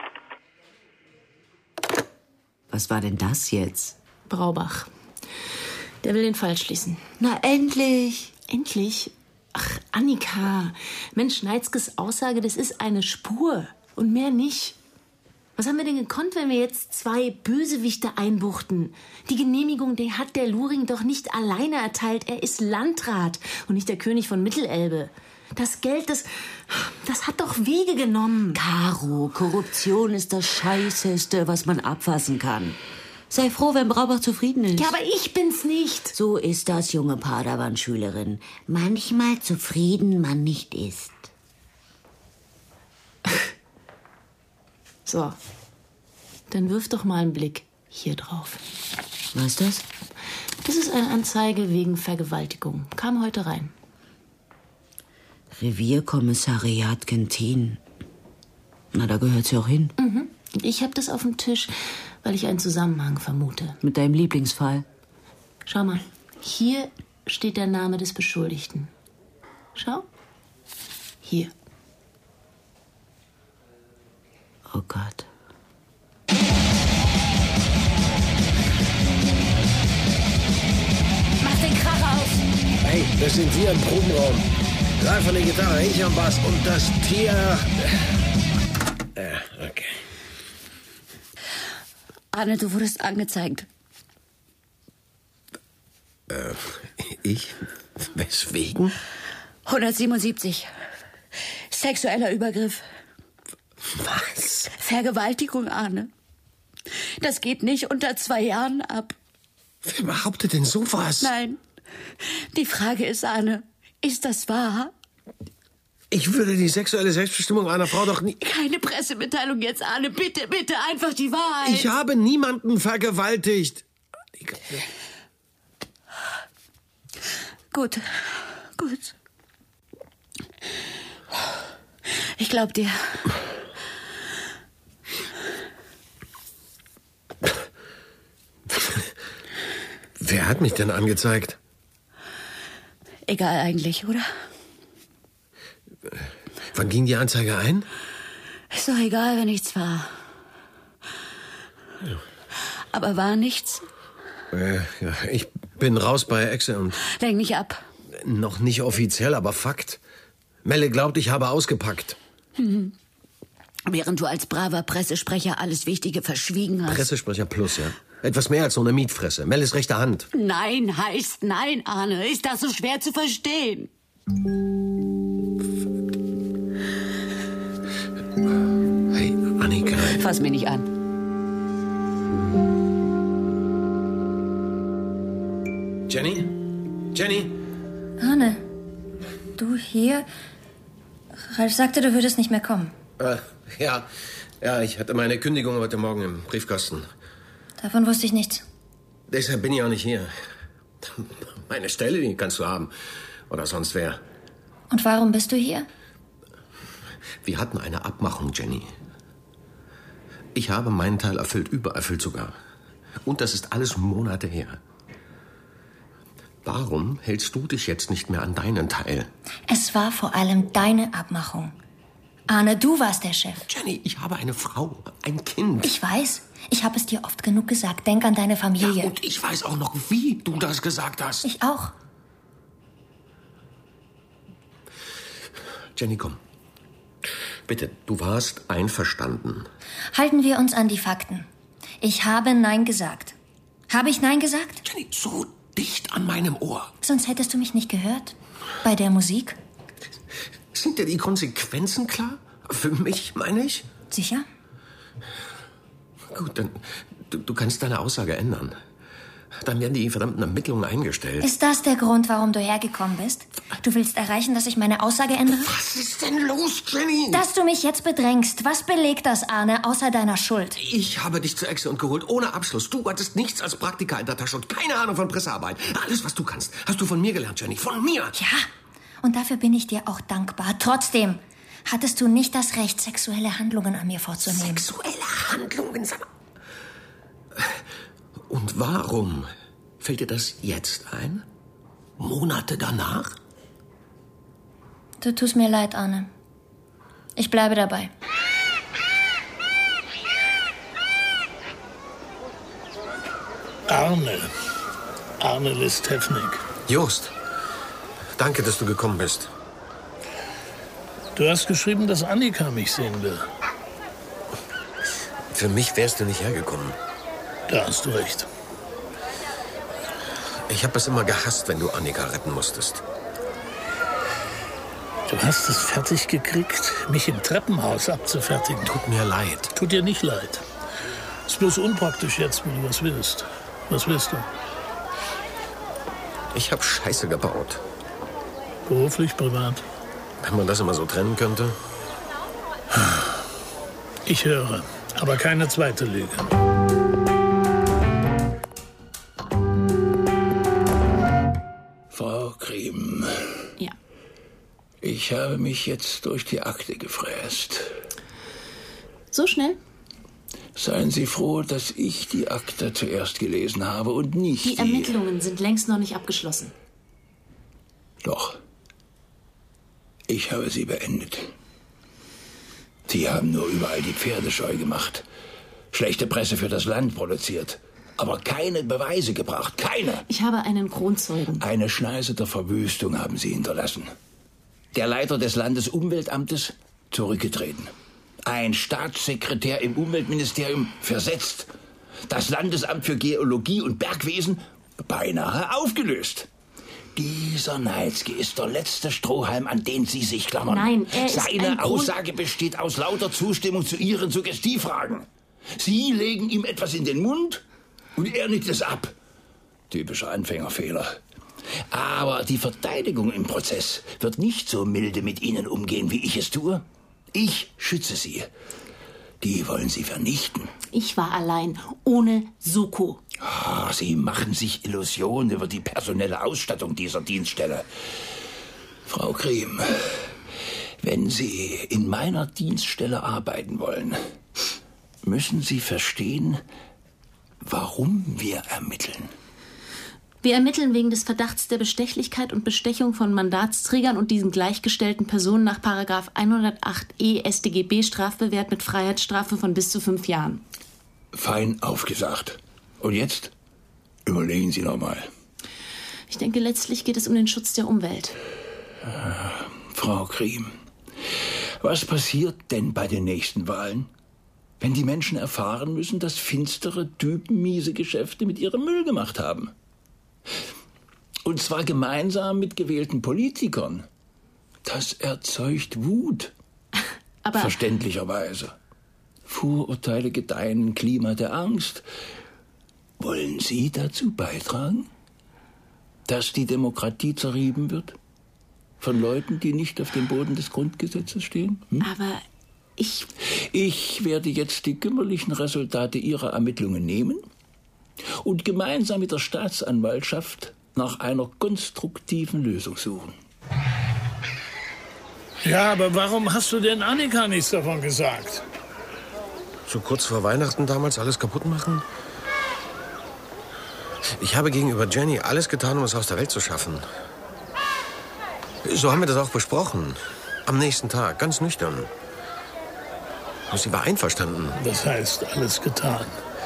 [SPEAKER 5] Was war denn das jetzt?
[SPEAKER 6] Braubach. Der will den Fall schließen.
[SPEAKER 5] Na, endlich.
[SPEAKER 6] Endlich? Ach, Annika. Mensch, Schneidskes Aussage, das ist eine Spur. Und mehr nicht. Was haben wir denn gekonnt, wenn wir jetzt zwei Bösewichte einbuchten? Die Genehmigung, die hat der Luring doch nicht alleine erteilt. Er ist Landrat und nicht der König von Mittelelbe. Das Geld, das, das hat doch Wege genommen.
[SPEAKER 5] Caro, Korruption ist das Scheißeste, was man abfassen kann. Sei froh, wenn Braubach zufrieden ist.
[SPEAKER 6] Ja, aber ich bin's nicht.
[SPEAKER 5] So ist das, junge Padawan-Schülerin. Manchmal zufrieden man nicht ist.
[SPEAKER 6] So, dann wirf doch mal einen Blick hier drauf.
[SPEAKER 5] Was ist das?
[SPEAKER 6] Das ist eine Anzeige wegen Vergewaltigung. Kam heute rein.
[SPEAKER 5] Revierkommissariat Gentin. Na, da gehört sie auch hin.
[SPEAKER 6] Mhm. Ich habe das auf dem Tisch, weil ich einen Zusammenhang vermute.
[SPEAKER 5] Mit deinem Lieblingsfall?
[SPEAKER 6] Schau mal, hier steht der Name des Beschuldigten. Schau. Hier.
[SPEAKER 5] Oh Gott.
[SPEAKER 6] Mach den Kracher aus!
[SPEAKER 7] Hey, das sind wir im Probenraum. Greif von der Gitarre, ich am Bass und das Tier... Ja, okay.
[SPEAKER 5] Arne, du wurdest angezeigt.
[SPEAKER 7] Äh, ich? Weswegen?
[SPEAKER 5] hundertsiebenundsiebzig. Sexueller Übergriff.
[SPEAKER 7] Was?
[SPEAKER 5] Vergewaltigung, Arne. Das geht nicht unter zwei Jahren ab.
[SPEAKER 7] Wer behauptet denn sowas?
[SPEAKER 5] Nein. Die Frage ist, Arne, ist das wahr?
[SPEAKER 7] Ich würde die sexuelle Selbstbestimmung einer Frau doch nie...
[SPEAKER 5] Keine Pressemitteilung jetzt, Arne. Bitte, bitte, einfach die Wahrheit.
[SPEAKER 7] Ich habe niemanden vergewaltigt.
[SPEAKER 5] Gut, gut. Ich glaub dir.
[SPEAKER 7] Wer hat mich denn angezeigt?
[SPEAKER 5] Egal eigentlich, oder?
[SPEAKER 7] Wann ging die Anzeige ein?
[SPEAKER 5] Ist doch egal, wenn nichts war. Aber war nichts?
[SPEAKER 7] Äh, ja, ich bin raus bei Exe und...
[SPEAKER 5] Lenk nicht ab.
[SPEAKER 7] Noch nicht offiziell, aber Fakt. Melle glaubt, ich habe ausgepackt.
[SPEAKER 5] Hm. Während du als braver Pressesprecher alles Wichtige verschwiegen hast.
[SPEAKER 7] Pressesprecher plus, ja. Etwas mehr als so eine Mietfresse. Melles rechte Hand.
[SPEAKER 5] Nein heißt nein, Arne. Ist das so schwer zu verstehen?
[SPEAKER 7] Hey, Annika.
[SPEAKER 5] Fass mich nicht an.
[SPEAKER 7] Jenny? Jenny?
[SPEAKER 10] Arne, du hier? Ralf sagte, du würdest nicht mehr kommen.
[SPEAKER 7] Äh, ja. Ja, ich hatte meine Kündigung heute Morgen im Briefkasten.
[SPEAKER 10] Davon wusste ich nichts.
[SPEAKER 7] Deshalb bin ich auch nicht hier. Meine Stelle, die kannst du haben. Oder sonst wer.
[SPEAKER 10] Und warum bist du hier?
[SPEAKER 7] Wir hatten eine Abmachung, Jenny. Ich habe meinen Teil erfüllt, übererfüllt sogar. Und das ist alles Monate her. Warum hältst du dich jetzt nicht mehr an deinen Teil?
[SPEAKER 10] Es war vor allem deine Abmachung. Arne, du warst der Chef.
[SPEAKER 7] Jenny, ich habe eine Frau, ein Kind.
[SPEAKER 10] Ich weiß. Ich habe es dir oft genug gesagt. Denk an deine Familie.
[SPEAKER 7] Ja, und ich weiß auch noch, wie du das gesagt hast.
[SPEAKER 10] Ich auch.
[SPEAKER 7] Jenny, komm. Bitte, du warst einverstanden.
[SPEAKER 10] Halten wir uns an die Fakten. Ich habe Nein gesagt. Habe ich Nein gesagt?
[SPEAKER 7] Jenny, so dicht an meinem Ohr.
[SPEAKER 10] Sonst hättest du mich nicht gehört. Bei der Musik.
[SPEAKER 7] Sind dir die Konsequenzen klar? Für mich, meine ich?
[SPEAKER 10] Sicher?
[SPEAKER 7] Gut, dann du, du kannst deine Aussage ändern. Dann werden die verdammten Ermittlungen eingestellt.
[SPEAKER 10] Ist das der Grund, warum du hergekommen bist? Du willst erreichen, dass ich meine Aussage ändere?
[SPEAKER 7] Was ist denn los, Jenny?
[SPEAKER 10] Dass du mich jetzt bedrängst. Was belegt das, Arne, außer deiner Schuld?
[SPEAKER 7] Ich habe dich zur Echse und geholt, ohne Abschluss. Du hattest nichts als Praktika in der Tasche und keine Ahnung von Pressearbeit. Alles, was du kannst, hast du von mir gelernt, Jenny. Von mir.
[SPEAKER 10] Ja, und dafür bin ich dir auch dankbar. Trotzdem hattest du nicht das Recht, sexuelle Handlungen an mir vorzunehmen.
[SPEAKER 7] Sexuelle Handlungen? Sag mal. Und warum fällt dir das jetzt ein? Monate danach?
[SPEAKER 10] Du tust mir leid, Arne. Ich bleibe dabei.
[SPEAKER 3] Arne. Arne Listewnik.
[SPEAKER 7] Jost, danke, dass du gekommen bist.
[SPEAKER 3] Du hast geschrieben, dass Annika mich sehen will.
[SPEAKER 7] Für mich wärst du nicht hergekommen.
[SPEAKER 3] Da hast du recht.
[SPEAKER 7] Ich habe es immer gehasst, wenn du Annika retten musstest.
[SPEAKER 3] Du hast es fertig gekriegt, mich im Treppenhaus abzufertigen.
[SPEAKER 7] Tut mir leid.
[SPEAKER 3] Tut dir nicht leid. Ist bloß unpraktisch jetzt, wenn du was willst. Was willst du?
[SPEAKER 7] Ich habe Scheiße gebaut.
[SPEAKER 3] Beruflich, privat?
[SPEAKER 7] Wenn man das immer so trennen könnte.
[SPEAKER 3] Ich höre, aber keine zweite Lüge.
[SPEAKER 2] Frau Kriem.
[SPEAKER 6] Ja.
[SPEAKER 2] Ich habe mich jetzt durch die Akte gefräst.
[SPEAKER 6] So schnell?
[SPEAKER 2] Seien Sie froh, dass ich die Akte zuerst gelesen habe und nicht die...
[SPEAKER 6] Die Ermittlungen sind längst noch nicht abgeschlossen.
[SPEAKER 2] Doch. Ich habe sie beendet. Sie haben nur überall die Pferde scheu gemacht. Schlechte Presse für das Land produziert. Aber keine Beweise gebracht. Keine.
[SPEAKER 6] Ich habe einen Kronzeugen.
[SPEAKER 2] Eine Schneise der Verwüstung haben Sie hinterlassen. Der Leiter des Landesumweltamtes zurückgetreten. Ein Staatssekretär im Umweltministerium versetzt. Das Landesamt für Geologie und Bergwesen beinahe aufgelöst. Dieser Neitzke ist der letzte Strohhalm, an den Sie sich klammern.
[SPEAKER 6] Nein, er ist
[SPEAKER 2] Seine
[SPEAKER 6] ein
[SPEAKER 2] Aussage besteht aus lauter Zustimmung zu Ihren Suggestivfragen. Sie legen ihm etwas in den Mund und er nickt es ab. Typischer Anfängerfehler. Aber die Verteidigung im Prozess wird nicht so milde mit Ihnen umgehen, wie ich es tue. Ich schütze Sie. Die wollen Sie vernichten.
[SPEAKER 6] Ich war allein, ohne Soko.
[SPEAKER 2] Oh, Sie machen sich Illusionen über die personelle Ausstattung dieser Dienststelle. Frau Kriem, wenn Sie in meiner Dienststelle arbeiten wollen, müssen Sie verstehen, warum wir ermitteln.
[SPEAKER 6] Wir ermitteln wegen des Verdachts der Bestechlichkeit und Bestechung von Mandatsträgern und diesen gleichgestellten Personen nach Paragraph hundertacht e S t G B strafbewehrt mit Freiheitsstrafe von bis zu fünf Jahren.
[SPEAKER 2] Fein aufgesagt. Und jetzt überlegen Sie noch mal.
[SPEAKER 6] Ich denke, letztlich geht es um den Schutz der Umwelt.
[SPEAKER 2] Äh, Frau Kriem, was passiert denn bei den nächsten Wahlen, wenn die Menschen erfahren müssen, dass finstere Typen miese Geschäfte mit ihrem Müll gemacht haben? Und zwar gemeinsam mit gewählten Politikern. Das erzeugt Wut.
[SPEAKER 6] Aber
[SPEAKER 2] verständlicherweise. Vorurteile gedeihen im Klima der Angst. Wollen Sie dazu beitragen, dass die Demokratie zerrieben wird? Von Leuten, die nicht auf dem Boden des Grundgesetzes stehen? Hm?
[SPEAKER 6] Aber ich...
[SPEAKER 2] Ich werde jetzt die kümmerlichen Resultate Ihrer Ermittlungen nehmen und gemeinsam mit der Staatsanwaltschaft nach einer konstruktiven Lösung suchen.
[SPEAKER 3] Ja, aber warum hast du denn Annika nichts davon gesagt?
[SPEAKER 7] So kurz vor Weihnachten damals alles kaputt machen? Ich habe gegenüber Jenny alles getan, um es aus der Welt zu schaffen. So haben wir das auch besprochen. Am nächsten Tag, ganz nüchtern. Und sie war einverstanden.
[SPEAKER 3] Das heißt, alles getan.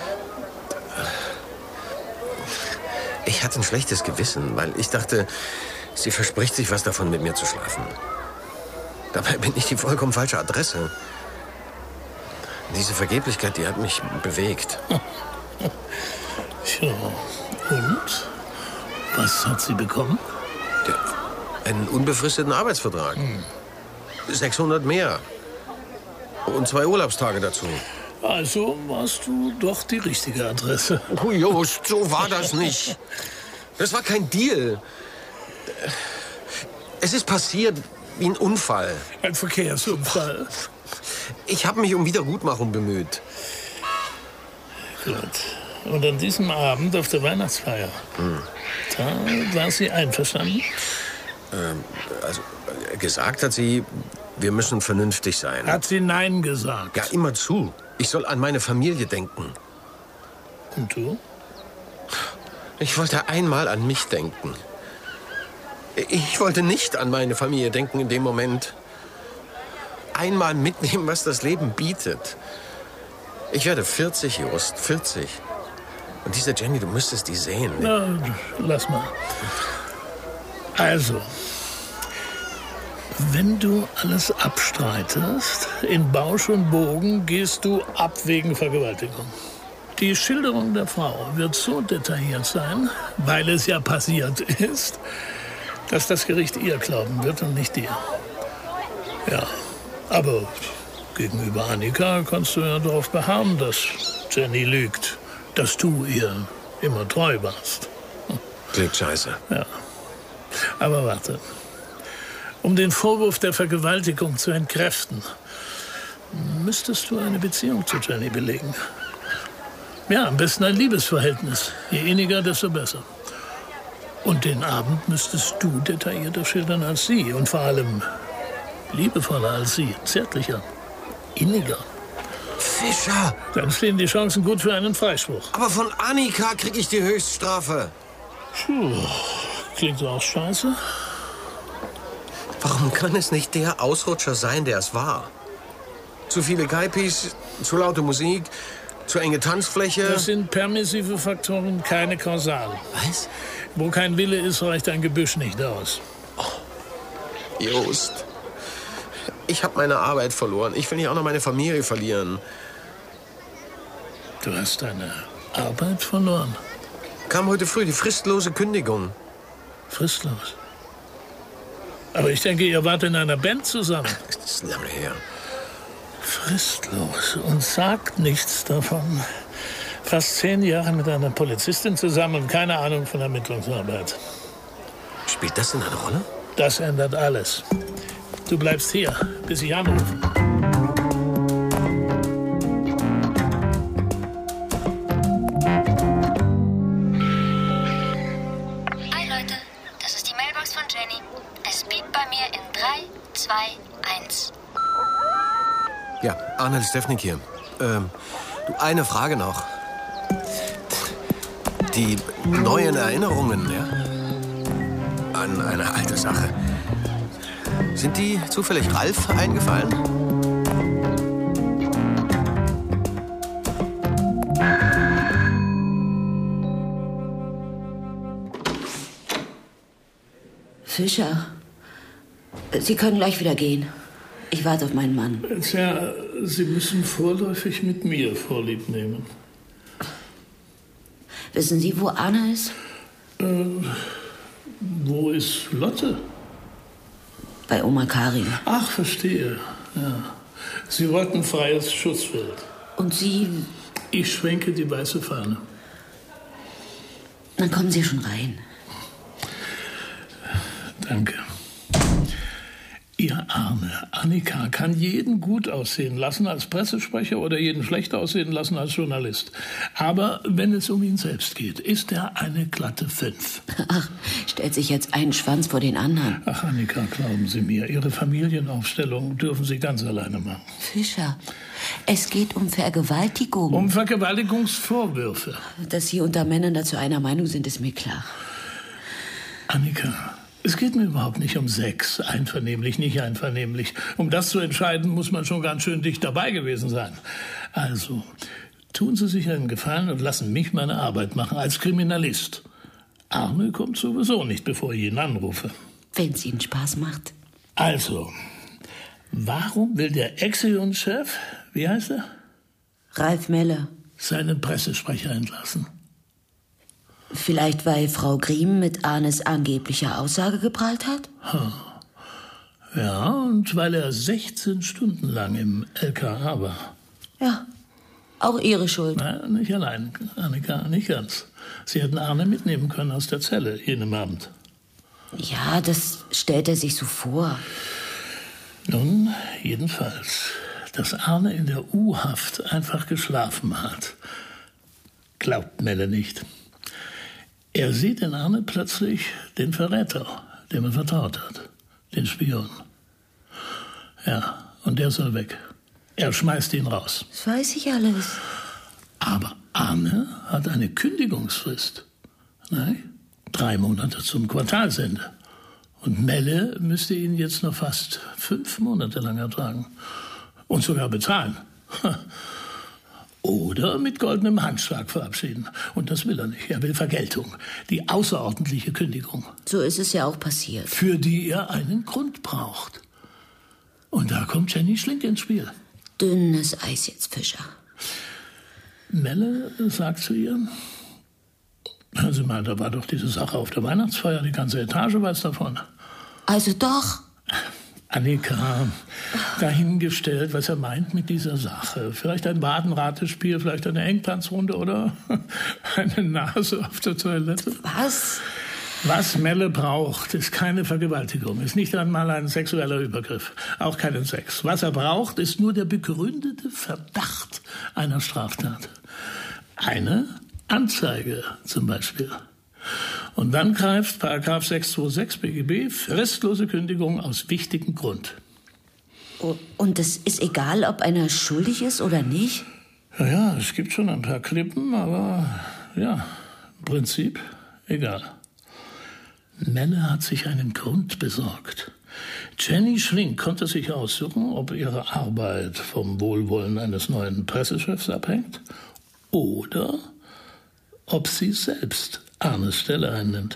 [SPEAKER 7] Ich hatte ein schlechtes Gewissen, weil ich dachte, sie verspricht sich was davon, mit mir zu schlafen. Dabei bin ich die vollkommen falsche Adresse. Diese Vergeblichkeit, die hat mich bewegt.
[SPEAKER 3] Tja, und? Was hat sie bekommen?
[SPEAKER 7] Der, einen unbefristeten Arbeitsvertrag. Hm. sechshundert mehr. Und zwei Urlaubstage dazu.
[SPEAKER 3] Also warst du doch die richtige Adresse.
[SPEAKER 7] Oh, Jost, so war das nicht. Das war kein Deal. Es ist passiert wie ein Unfall.
[SPEAKER 3] Ein Verkehrsunfall.
[SPEAKER 7] Ich habe mich um Wiedergutmachung bemüht.
[SPEAKER 3] Gut. Und an diesem Abend auf der Weihnachtsfeier, hm. da war sie einverstanden?
[SPEAKER 7] Ähm, also, gesagt hat sie, wir müssen vernünftig sein.
[SPEAKER 3] Hat sie Nein gesagt?
[SPEAKER 7] Ja, immer zu. Ich soll an meine Familie denken.
[SPEAKER 3] Und du?
[SPEAKER 7] Ich wollte einmal an mich denken. Ich wollte nicht an meine Familie denken in dem Moment. Einmal mitnehmen, was das Leben bietet. Ich werde vierzig, Jost, vierzig. Und diese Jenny, du müsstest die sehen.
[SPEAKER 3] Na, lass mal. Also, wenn du alles abstreitest, in Bausch und Bogen gehst du ab wegen Vergewaltigung. Die Schilderung der Frau wird so detailliert sein, weil es ja passiert ist, dass das Gericht ihr glauben wird und nicht dir. Ja, aber gegenüber Annika kannst du ja darauf beharren, dass Jenny lügt, dass du ihr immer treu warst.
[SPEAKER 7] Klingt scheiße.
[SPEAKER 3] Ja, aber warte. Um den Vorwurf der Vergewaltigung zu entkräften, müsstest du eine Beziehung zu Jenny belegen. Ja, am besten ein Liebesverhältnis. Je inniger, desto besser. Und den Abend müsstest du detaillierter schildern als sie. Und vor allem liebevoller als sie. Zärtlicher. Inniger.
[SPEAKER 7] Fischer!
[SPEAKER 3] Dann stehen die Chancen gut für einen Freispruch.
[SPEAKER 7] Aber von Annika krieg ich die Höchststrafe.
[SPEAKER 3] Puh, klingt auch scheiße.
[SPEAKER 7] Warum kann es nicht der Ausrutscher sein, der es war? Zu viele Kaipis, zu laute Musik, zu enge Tanzfläche.
[SPEAKER 3] Das sind permissive Faktoren, keine kausale.
[SPEAKER 7] Was?
[SPEAKER 3] Wo kein Wille ist, reicht ein Gebüsch nicht aus.
[SPEAKER 7] Oh, Jost, ich habe meine Arbeit verloren. Ich will nicht auch noch meine Familie verlieren.
[SPEAKER 3] Du hast deine Arbeit verloren?
[SPEAKER 7] Kam heute früh die fristlose Kündigung.
[SPEAKER 3] Fristlos? Aber ich denke, ihr wart in einer Band zusammen.
[SPEAKER 7] Das ist lange her.
[SPEAKER 3] Fristlos und sagt nichts davon. Fast zehn Jahre mit einer Polizistin zusammen und keine Ahnung von Ermittlungsarbeit.
[SPEAKER 7] Spielt das denn eine Rolle?
[SPEAKER 3] Das ändert alles. Du bleibst hier, bis ich anrufe.
[SPEAKER 10] Hi Leute, das ist die Mailbox von Jenny. Es piept bei mir in drei, zwei, eins.
[SPEAKER 7] Ja, Arnold Stefnik hier. Ähm, du, eine Frage noch. Die neuen Erinnerungen, ja, an eine alte Sache. Sind die zufällig Ralf eingefallen?
[SPEAKER 5] Fischer, Sie können gleich wieder gehen. Ich warte auf meinen Mann.
[SPEAKER 3] Tja, Sie müssen vorläufig mit mir Vorlieb nehmen.
[SPEAKER 5] Wissen Sie, wo Anna ist?
[SPEAKER 3] Äh, wo ist Lotte?
[SPEAKER 5] Bei Oma Karin.
[SPEAKER 3] Ach, verstehe. Ja. Sie wollten freies Schutzfeld.
[SPEAKER 5] Und Sie?
[SPEAKER 3] Ich schwenke die weiße Fahne.
[SPEAKER 5] Dann kommen Sie schon rein.
[SPEAKER 3] Danke. Ihr Arme, Annika kann jeden gut aussehen lassen als Pressesprecher oder jeden schlecht aussehen lassen als Journalist. Aber wenn es um ihn selbst geht, ist er eine glatte Fünf.
[SPEAKER 5] Ach, stellt sich jetzt einen Schwanz vor den anderen.
[SPEAKER 3] Ach, Annika, glauben Sie mir, Ihre Familienaufstellung dürfen Sie ganz alleine machen.
[SPEAKER 5] Fischer, es geht um Vergewaltigung.
[SPEAKER 3] Um Vergewaltigungsvorwürfe.
[SPEAKER 5] Dass Sie unter Männern dazu einer Meinung sind, ist mir klar.
[SPEAKER 3] Annika, es geht mir überhaupt nicht um Sex, einvernehmlich, nicht einvernehmlich. Um das zu entscheiden, muss man schon ganz schön dicht dabei gewesen sein. Also, tun Sie sich einen Gefallen und lassen mich meine Arbeit machen als Kriminalist. Arne kommt sowieso nicht, bevor ich ihn anrufe.
[SPEAKER 5] Wenn es Ihnen Spaß macht.
[SPEAKER 3] Also, warum will der Exion-Chef, wie heißt er?
[SPEAKER 5] Ralf Meller.
[SPEAKER 3] Seinen Pressesprecher entlassen?
[SPEAKER 5] Vielleicht, weil Frau Griem mit Arnes angeblicher Aussage geprahlt hat?
[SPEAKER 3] Hm. Ja, und weil er sechzehn Stunden lang im L K A war.
[SPEAKER 5] Ja, auch ihre Schuld.
[SPEAKER 3] Nein, nicht allein, Annika, nicht ganz. Sie hätten Arne mitnehmen können aus der Zelle jenem Abend.
[SPEAKER 5] Ja, das stellt er sich so vor.
[SPEAKER 3] Nun, jedenfalls, dass Arne in der U-Haft einfach geschlafen hat, glaubt Melle nicht. Er sieht in Arne plötzlich den Verräter, dem er vertraut hat, den Spion. Ja, und der soll weg. Er schmeißt ihn raus.
[SPEAKER 5] Das weiß ich alles.
[SPEAKER 3] Aber Arne hat eine Kündigungsfrist. Nein? Drei Monate zum Quartalsende. Und Melle müsste ihn jetzt noch fast fünf Monate lang ertragen. Und sogar bezahlen. Oder mit goldenem Handschlag verabschieden. Und das will er nicht. Er will Vergeltung. Die außerordentliche Kündigung.
[SPEAKER 5] So ist es ja auch passiert.
[SPEAKER 3] Für die er einen Grund braucht. Und da kommt Jenny Schlink ins Spiel.
[SPEAKER 5] Dünnes Eis jetzt, Fischer.
[SPEAKER 3] Melle sagt zu ihr: Hören Sie mal, da war doch diese Sache auf der Weihnachtsfeier. Die ganze Etage weiß davon.
[SPEAKER 5] Also doch?
[SPEAKER 3] Annika, dahingestellt, was er meint mit dieser Sache. Vielleicht ein Badenratespiel, vielleicht eine Engtanzrunde oder eine Nase auf der Toilette.
[SPEAKER 5] Was?
[SPEAKER 3] Was Melle braucht, ist keine Vergewaltigung, ist nicht einmal ein sexueller Übergriff, auch keinen Sex. Was er braucht, ist nur der begründete Verdacht einer Straftat. Eine Anzeige zum Beispiel. Und dann greift Paragraph sechshundertsechsundzwanzig B G B, fristlose Kündigung aus wichtigem Grund.
[SPEAKER 5] Und es ist egal, ob einer schuldig ist oder nicht?
[SPEAKER 3] Ja, ja, es gibt schon ein paar Klippen, aber ja, im Prinzip egal. Melle hat sich einen Grund besorgt. Jenny Schlink konnte sich aussuchen, ob ihre Arbeit vom Wohlwollen eines neuen Pressechefs abhängt oder ob sie selbst Arnes Stelle einnimmt.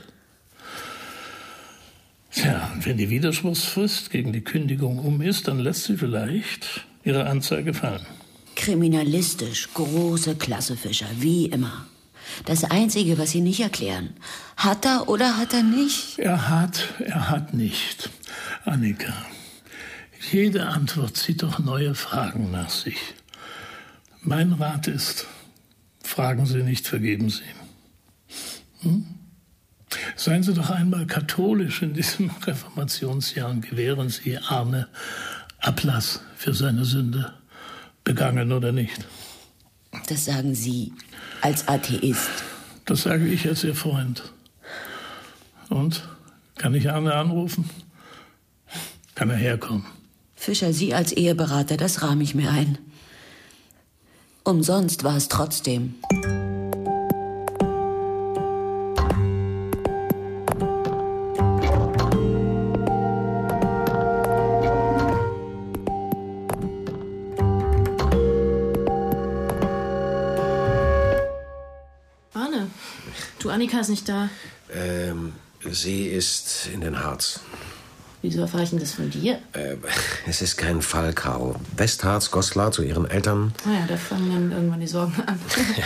[SPEAKER 3] Tja, und wenn die Widerspruchsfrist gegen die Kündigung um ist, dann lässt sie vielleicht ihre Anzeige fallen.
[SPEAKER 5] Kriminalistisch, große Klasse, Fischer, wie immer. Das Einzige, was Sie nicht erklären, hat er oder hat er nicht?
[SPEAKER 3] Er hat, er hat nicht. Annika, jede Antwort zieht doch neue Fragen nach sich. Mein Rat ist, fragen Sie nicht, vergeben Sie. Hm? Seien Sie doch einmal katholisch in diesem Reformationsjahr und gewähren Sie Arne Ablass für seine Sünde, begangen oder nicht.
[SPEAKER 5] Das sagen Sie als Atheist.
[SPEAKER 3] Das sage ich als Ihr Freund. Und? Kann ich Arne anrufen? Kann er herkommen?
[SPEAKER 5] Fischer, Sie als Eheberater, das rahme ich mir ein. Umsonst war es trotzdem.
[SPEAKER 6] Arne, du, Annika ist nicht da.
[SPEAKER 7] Ähm, sie ist in den Harz.
[SPEAKER 6] Wieso erfahre ich denn das von dir?
[SPEAKER 7] Äh, es ist kein Fall, Caro. Westharz, Goslar zu ihren Eltern.
[SPEAKER 6] Naja, da fangen dann irgendwann die Sorgen an.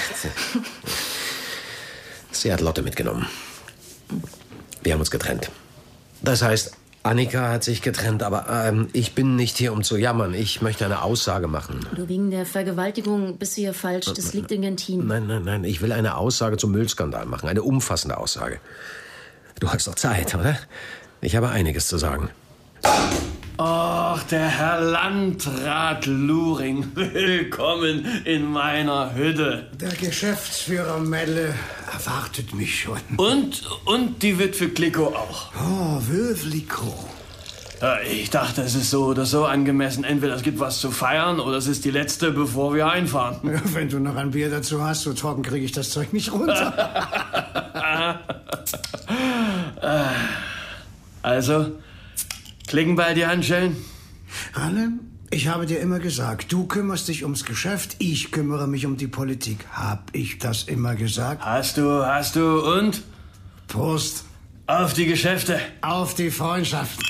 [SPEAKER 7] Sie hat Lotte mitgenommen. Wir haben uns getrennt. Das heißt, Annika hat sich getrennt, aber ähm, ich bin nicht hier, um zu jammern. Ich möchte eine Aussage machen.
[SPEAKER 6] Du, wegen der Vergewaltigung bist du hier falsch. Das liegt in Gentin.
[SPEAKER 7] Nein, nein, nein. Ich will eine Aussage zum Müllskandal machen. Eine umfassende Aussage. Du hast doch Zeit, oder? Ich habe einiges zu sagen.
[SPEAKER 8] Ach, der Herr Landrat Luring. Willkommen in meiner Hütte.
[SPEAKER 9] Der Geschäftsführer Melle erwartet mich schon.
[SPEAKER 8] Und, und die Witwe Kliko auch.
[SPEAKER 9] Oh, Wöwliko.
[SPEAKER 8] Ja, ich dachte, es ist so oder so angemessen. Entweder es gibt was zu feiern oder es ist die letzte, bevor wir einfahren.
[SPEAKER 9] Ja, wenn du noch ein Bier dazu hast, so trocken kriege ich das Zeug nicht runter.
[SPEAKER 8] Also, klicken bei dir Handschellen?
[SPEAKER 9] Ralle, ich habe dir immer gesagt, du kümmerst dich ums Geschäft, ich kümmere mich um die Politik. Hab ich das immer gesagt?
[SPEAKER 8] Hast du, hast du und?
[SPEAKER 9] Prost.
[SPEAKER 8] Auf die Geschäfte.
[SPEAKER 9] Auf die Freundschaft.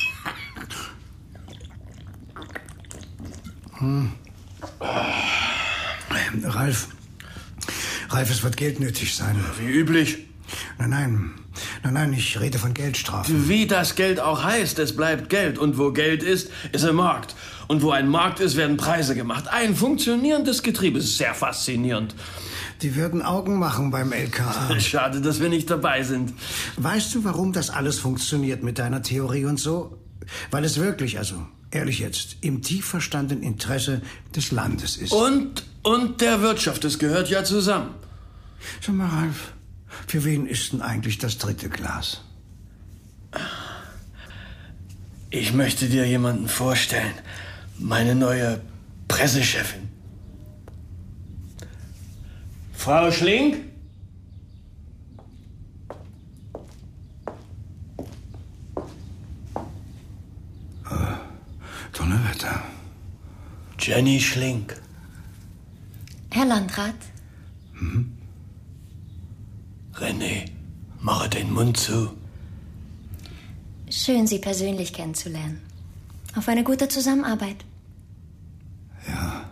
[SPEAKER 9] Hm. Ralf, Ralf, es wird Geld nötig sein.
[SPEAKER 8] Wie üblich.
[SPEAKER 9] Nein, nein, nein, nein, ich rede von Geldstrafen.
[SPEAKER 8] Wie das Geld auch heißt, es bleibt Geld. Und wo Geld ist, ist ein Markt. Und wo ein Markt ist, werden Preise gemacht. Ein funktionierendes Getriebe. Sehr faszinierend.
[SPEAKER 9] Die würden Augen machen beim L K A.
[SPEAKER 8] Schade, dass wir nicht dabei sind.
[SPEAKER 9] Weißt du, warum das alles funktioniert mit deiner Theorie und so? Weil es wirklich, also ehrlich jetzt, im tief verstandenen Interesse des Landes ist.
[SPEAKER 8] Und, und der Wirtschaft. Es gehört ja zusammen.
[SPEAKER 9] Sag mal, Ralf, für wen ist denn eigentlich das dritte Glas?
[SPEAKER 8] Ich möchte dir jemanden vorstellen. Meine neue Pressechefin. Frau Schlink?
[SPEAKER 9] Äh, Donnerwetter.
[SPEAKER 8] Jenny Schlink.
[SPEAKER 10] Herr Landrat?
[SPEAKER 9] Mhm.
[SPEAKER 8] René, mache den Mund zu.
[SPEAKER 10] Schön, Sie persönlich kennenzulernen. Auf eine gute Zusammenarbeit.
[SPEAKER 9] Ja.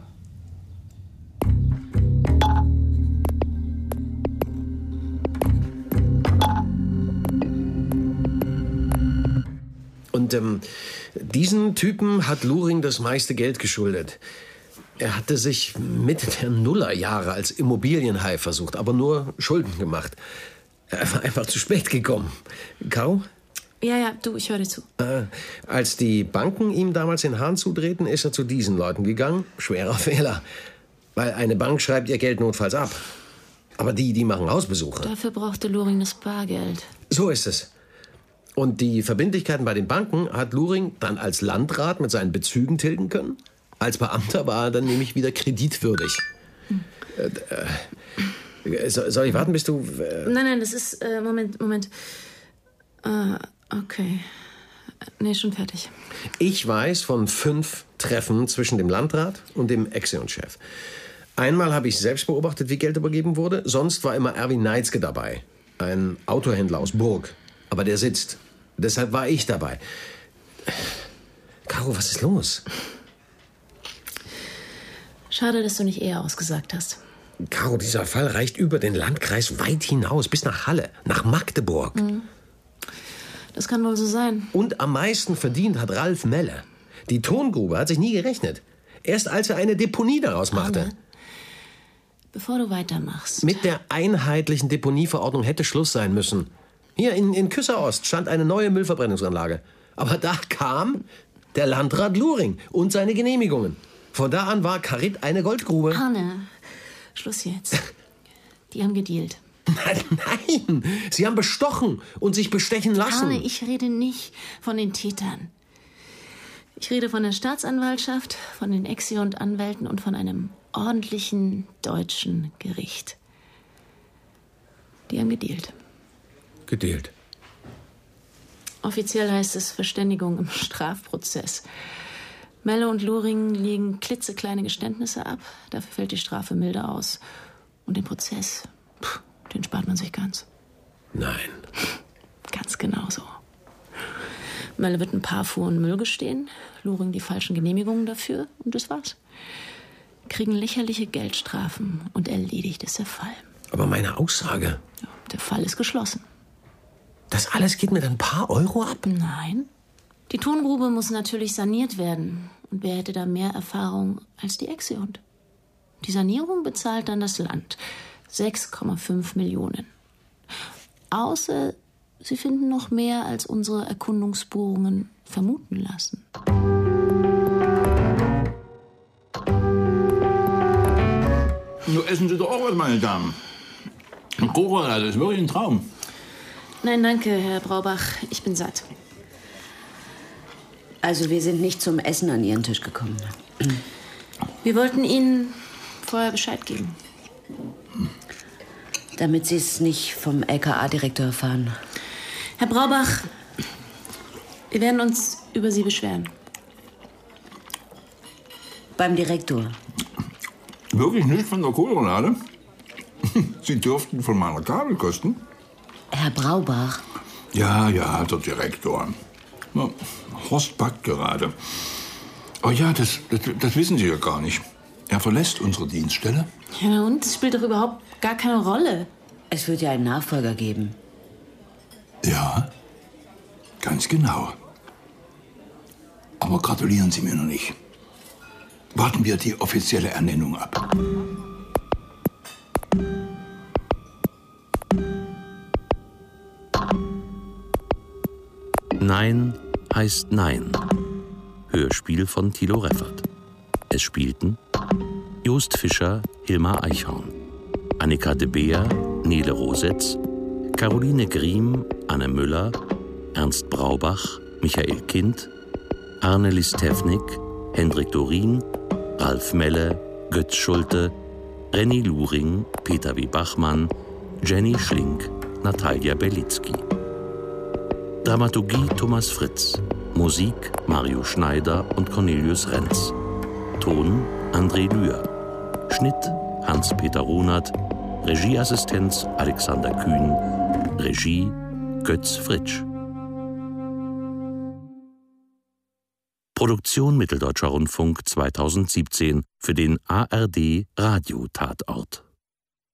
[SPEAKER 7] Und ähm, diesen Typen hat Luring das meiste Geld geschuldet. Er hatte sich Mitte der Nullerjahre als Immobilienhai versucht, aber nur Schulden gemacht. Er war einfach zu spät gekommen. Caro?
[SPEAKER 6] Ja, ja, du, ich höre dir zu.
[SPEAKER 7] Äh, als die Banken ihm damals den Hahn zudrehten, ist er zu diesen Leuten gegangen. Schwerer Fehler. Weil eine Bank schreibt ihr Geld notfalls ab. Aber die, die machen Hausbesuche.
[SPEAKER 6] Dafür brauchte Luring das Bargeld.
[SPEAKER 7] So ist es. Und die Verbindlichkeiten bei den Banken hat Luring dann als Landrat mit seinen Bezügen tilgen können. Als Beamter war er dann nämlich wieder kreditwürdig. Hm. Äh, äh, soll ich warten, bis du... Äh
[SPEAKER 6] nein, nein, das ist... Äh, Moment, Moment. Äh, okay. Nee, schon fertig.
[SPEAKER 7] Ich weiß von fünf Treffen zwischen dem Landrat und dem Exeon-Chef. Einmal habe ich selbst beobachtet, wie Geld übergeben wurde. Sonst war immer Erwin Neitzke dabei. Ein Autohändler aus Burg. Aber der sitzt. Deshalb war ich dabei. Caro, was ist los?
[SPEAKER 6] Schade, dass du nicht eher ausgesagt hast.
[SPEAKER 7] Caro, dieser Fall reicht über den Landkreis weit hinaus, bis nach Halle, nach Magdeburg.
[SPEAKER 6] Mhm. Das kann wohl so sein.
[SPEAKER 7] Und am meisten verdient hat Ralf Melle. Die Tongrube hat sich nie gerechnet. Erst als er eine Deponie daraus machte.
[SPEAKER 6] Arne, bevor du weitermachst.
[SPEAKER 7] Mit der einheitlichen Deponieverordnung hätte Schluss sein müssen. Hier in, in Küsserost stand eine neue Müllverbrennungsanlage. Aber da kam der Landrat Luring und seine Genehmigungen. Von da an war Karit eine Goldgrube.
[SPEAKER 6] Arne, Schluss jetzt. Die haben gedealt.
[SPEAKER 7] Nein, nein, sie haben bestochen und sich bestechen lassen.
[SPEAKER 6] Arne, ich rede nicht von den Tätern. Ich rede von der Staatsanwaltschaft, von den Exeon-Anwälten und von einem ordentlichen deutschen Gericht. Die haben gedealt.
[SPEAKER 7] Gedealt.
[SPEAKER 6] Offiziell heißt es Verständigung im Strafprozess. Melle und Luring legen klitzekleine Geständnisse ab. Dafür fällt die Strafe milder aus. Und den Prozess, pff, den spart man sich ganz.
[SPEAKER 7] Nein.
[SPEAKER 6] Ganz genau so. Melle wird ein paar Fuhren Müll gestehen, Luring die falschen Genehmigungen dafür und das war's. Kriegen lächerliche Geldstrafen und erledigt ist der Fall.
[SPEAKER 7] Aber meine Aussage...
[SPEAKER 6] Ja, der Fall ist geschlossen.
[SPEAKER 7] Das alles geht mit ein paar Euro ab?
[SPEAKER 6] Nein. Die Tongrube muss natürlich saniert werden. Und wer hätte da mehr Erfahrung als die Exeon? Die Sanierung bezahlt dann das Land. sechs Komma fünf Millionen. Außer sie finden noch mehr, als unsere Erkundungsbohrungen vermuten lassen.
[SPEAKER 11] Nur essen Sie doch auch was, meine Damen. Ein Kuchen, das ist wirklich ein Traum.
[SPEAKER 6] Nein, danke, Herr Braubach. Ich bin satt.
[SPEAKER 5] Also wir sind nicht zum Essen an Ihren Tisch gekommen.
[SPEAKER 6] Wir wollten Ihnen vorher Bescheid geben.
[SPEAKER 5] Damit Sie es nicht vom L K A-Direktor erfahren.
[SPEAKER 6] Herr Braubach, wir werden uns über Sie beschweren.
[SPEAKER 5] Beim Direktor.
[SPEAKER 11] Wirklich nicht von der Kohlroulade? Sie dürften von meiner Kabel kosten.
[SPEAKER 5] Herr Braubach.
[SPEAKER 11] Ja, ja, der Direktor. Na, Horst backt gerade. Oh ja, das, das, das wissen Sie ja gar nicht. Er verlässt unsere Dienststelle.
[SPEAKER 6] Ja, und? Das spielt doch überhaupt gar keine Rolle.
[SPEAKER 5] Es wird ja einen Nachfolger geben.
[SPEAKER 11] Ja, ganz genau. Aber gratulieren Sie mir noch nicht. Warten wir die offizielle Ernennung ab.
[SPEAKER 1] Nein heißt Nein. Hörspiel von Thilo Reffert. Es spielten Jost Fischer, Hilmar Eichhorn, Annika de Beer, Nele Rosetz, Caroline Griem, Anne Müller, Ernst Braubach, Michael Kind, Arne Listewnik, Hendrik Dorin, Ralf Melle, Götz Schulte, Renny Luring, Peter W. Bachmann, Jenny Schlink, Natalia Berlitzky. Dramaturgie Thomas Fritz, Musik Mario Schneider und Cornelius Renz, Ton André Lühr, Schnitt Hans-Peter Runert, Regieassistenz Alexander Kühn, Regie Götz Fritsch. Produktion Mitteldeutscher Rundfunk zweitausendsiebzehn für den A R D Radiotatort.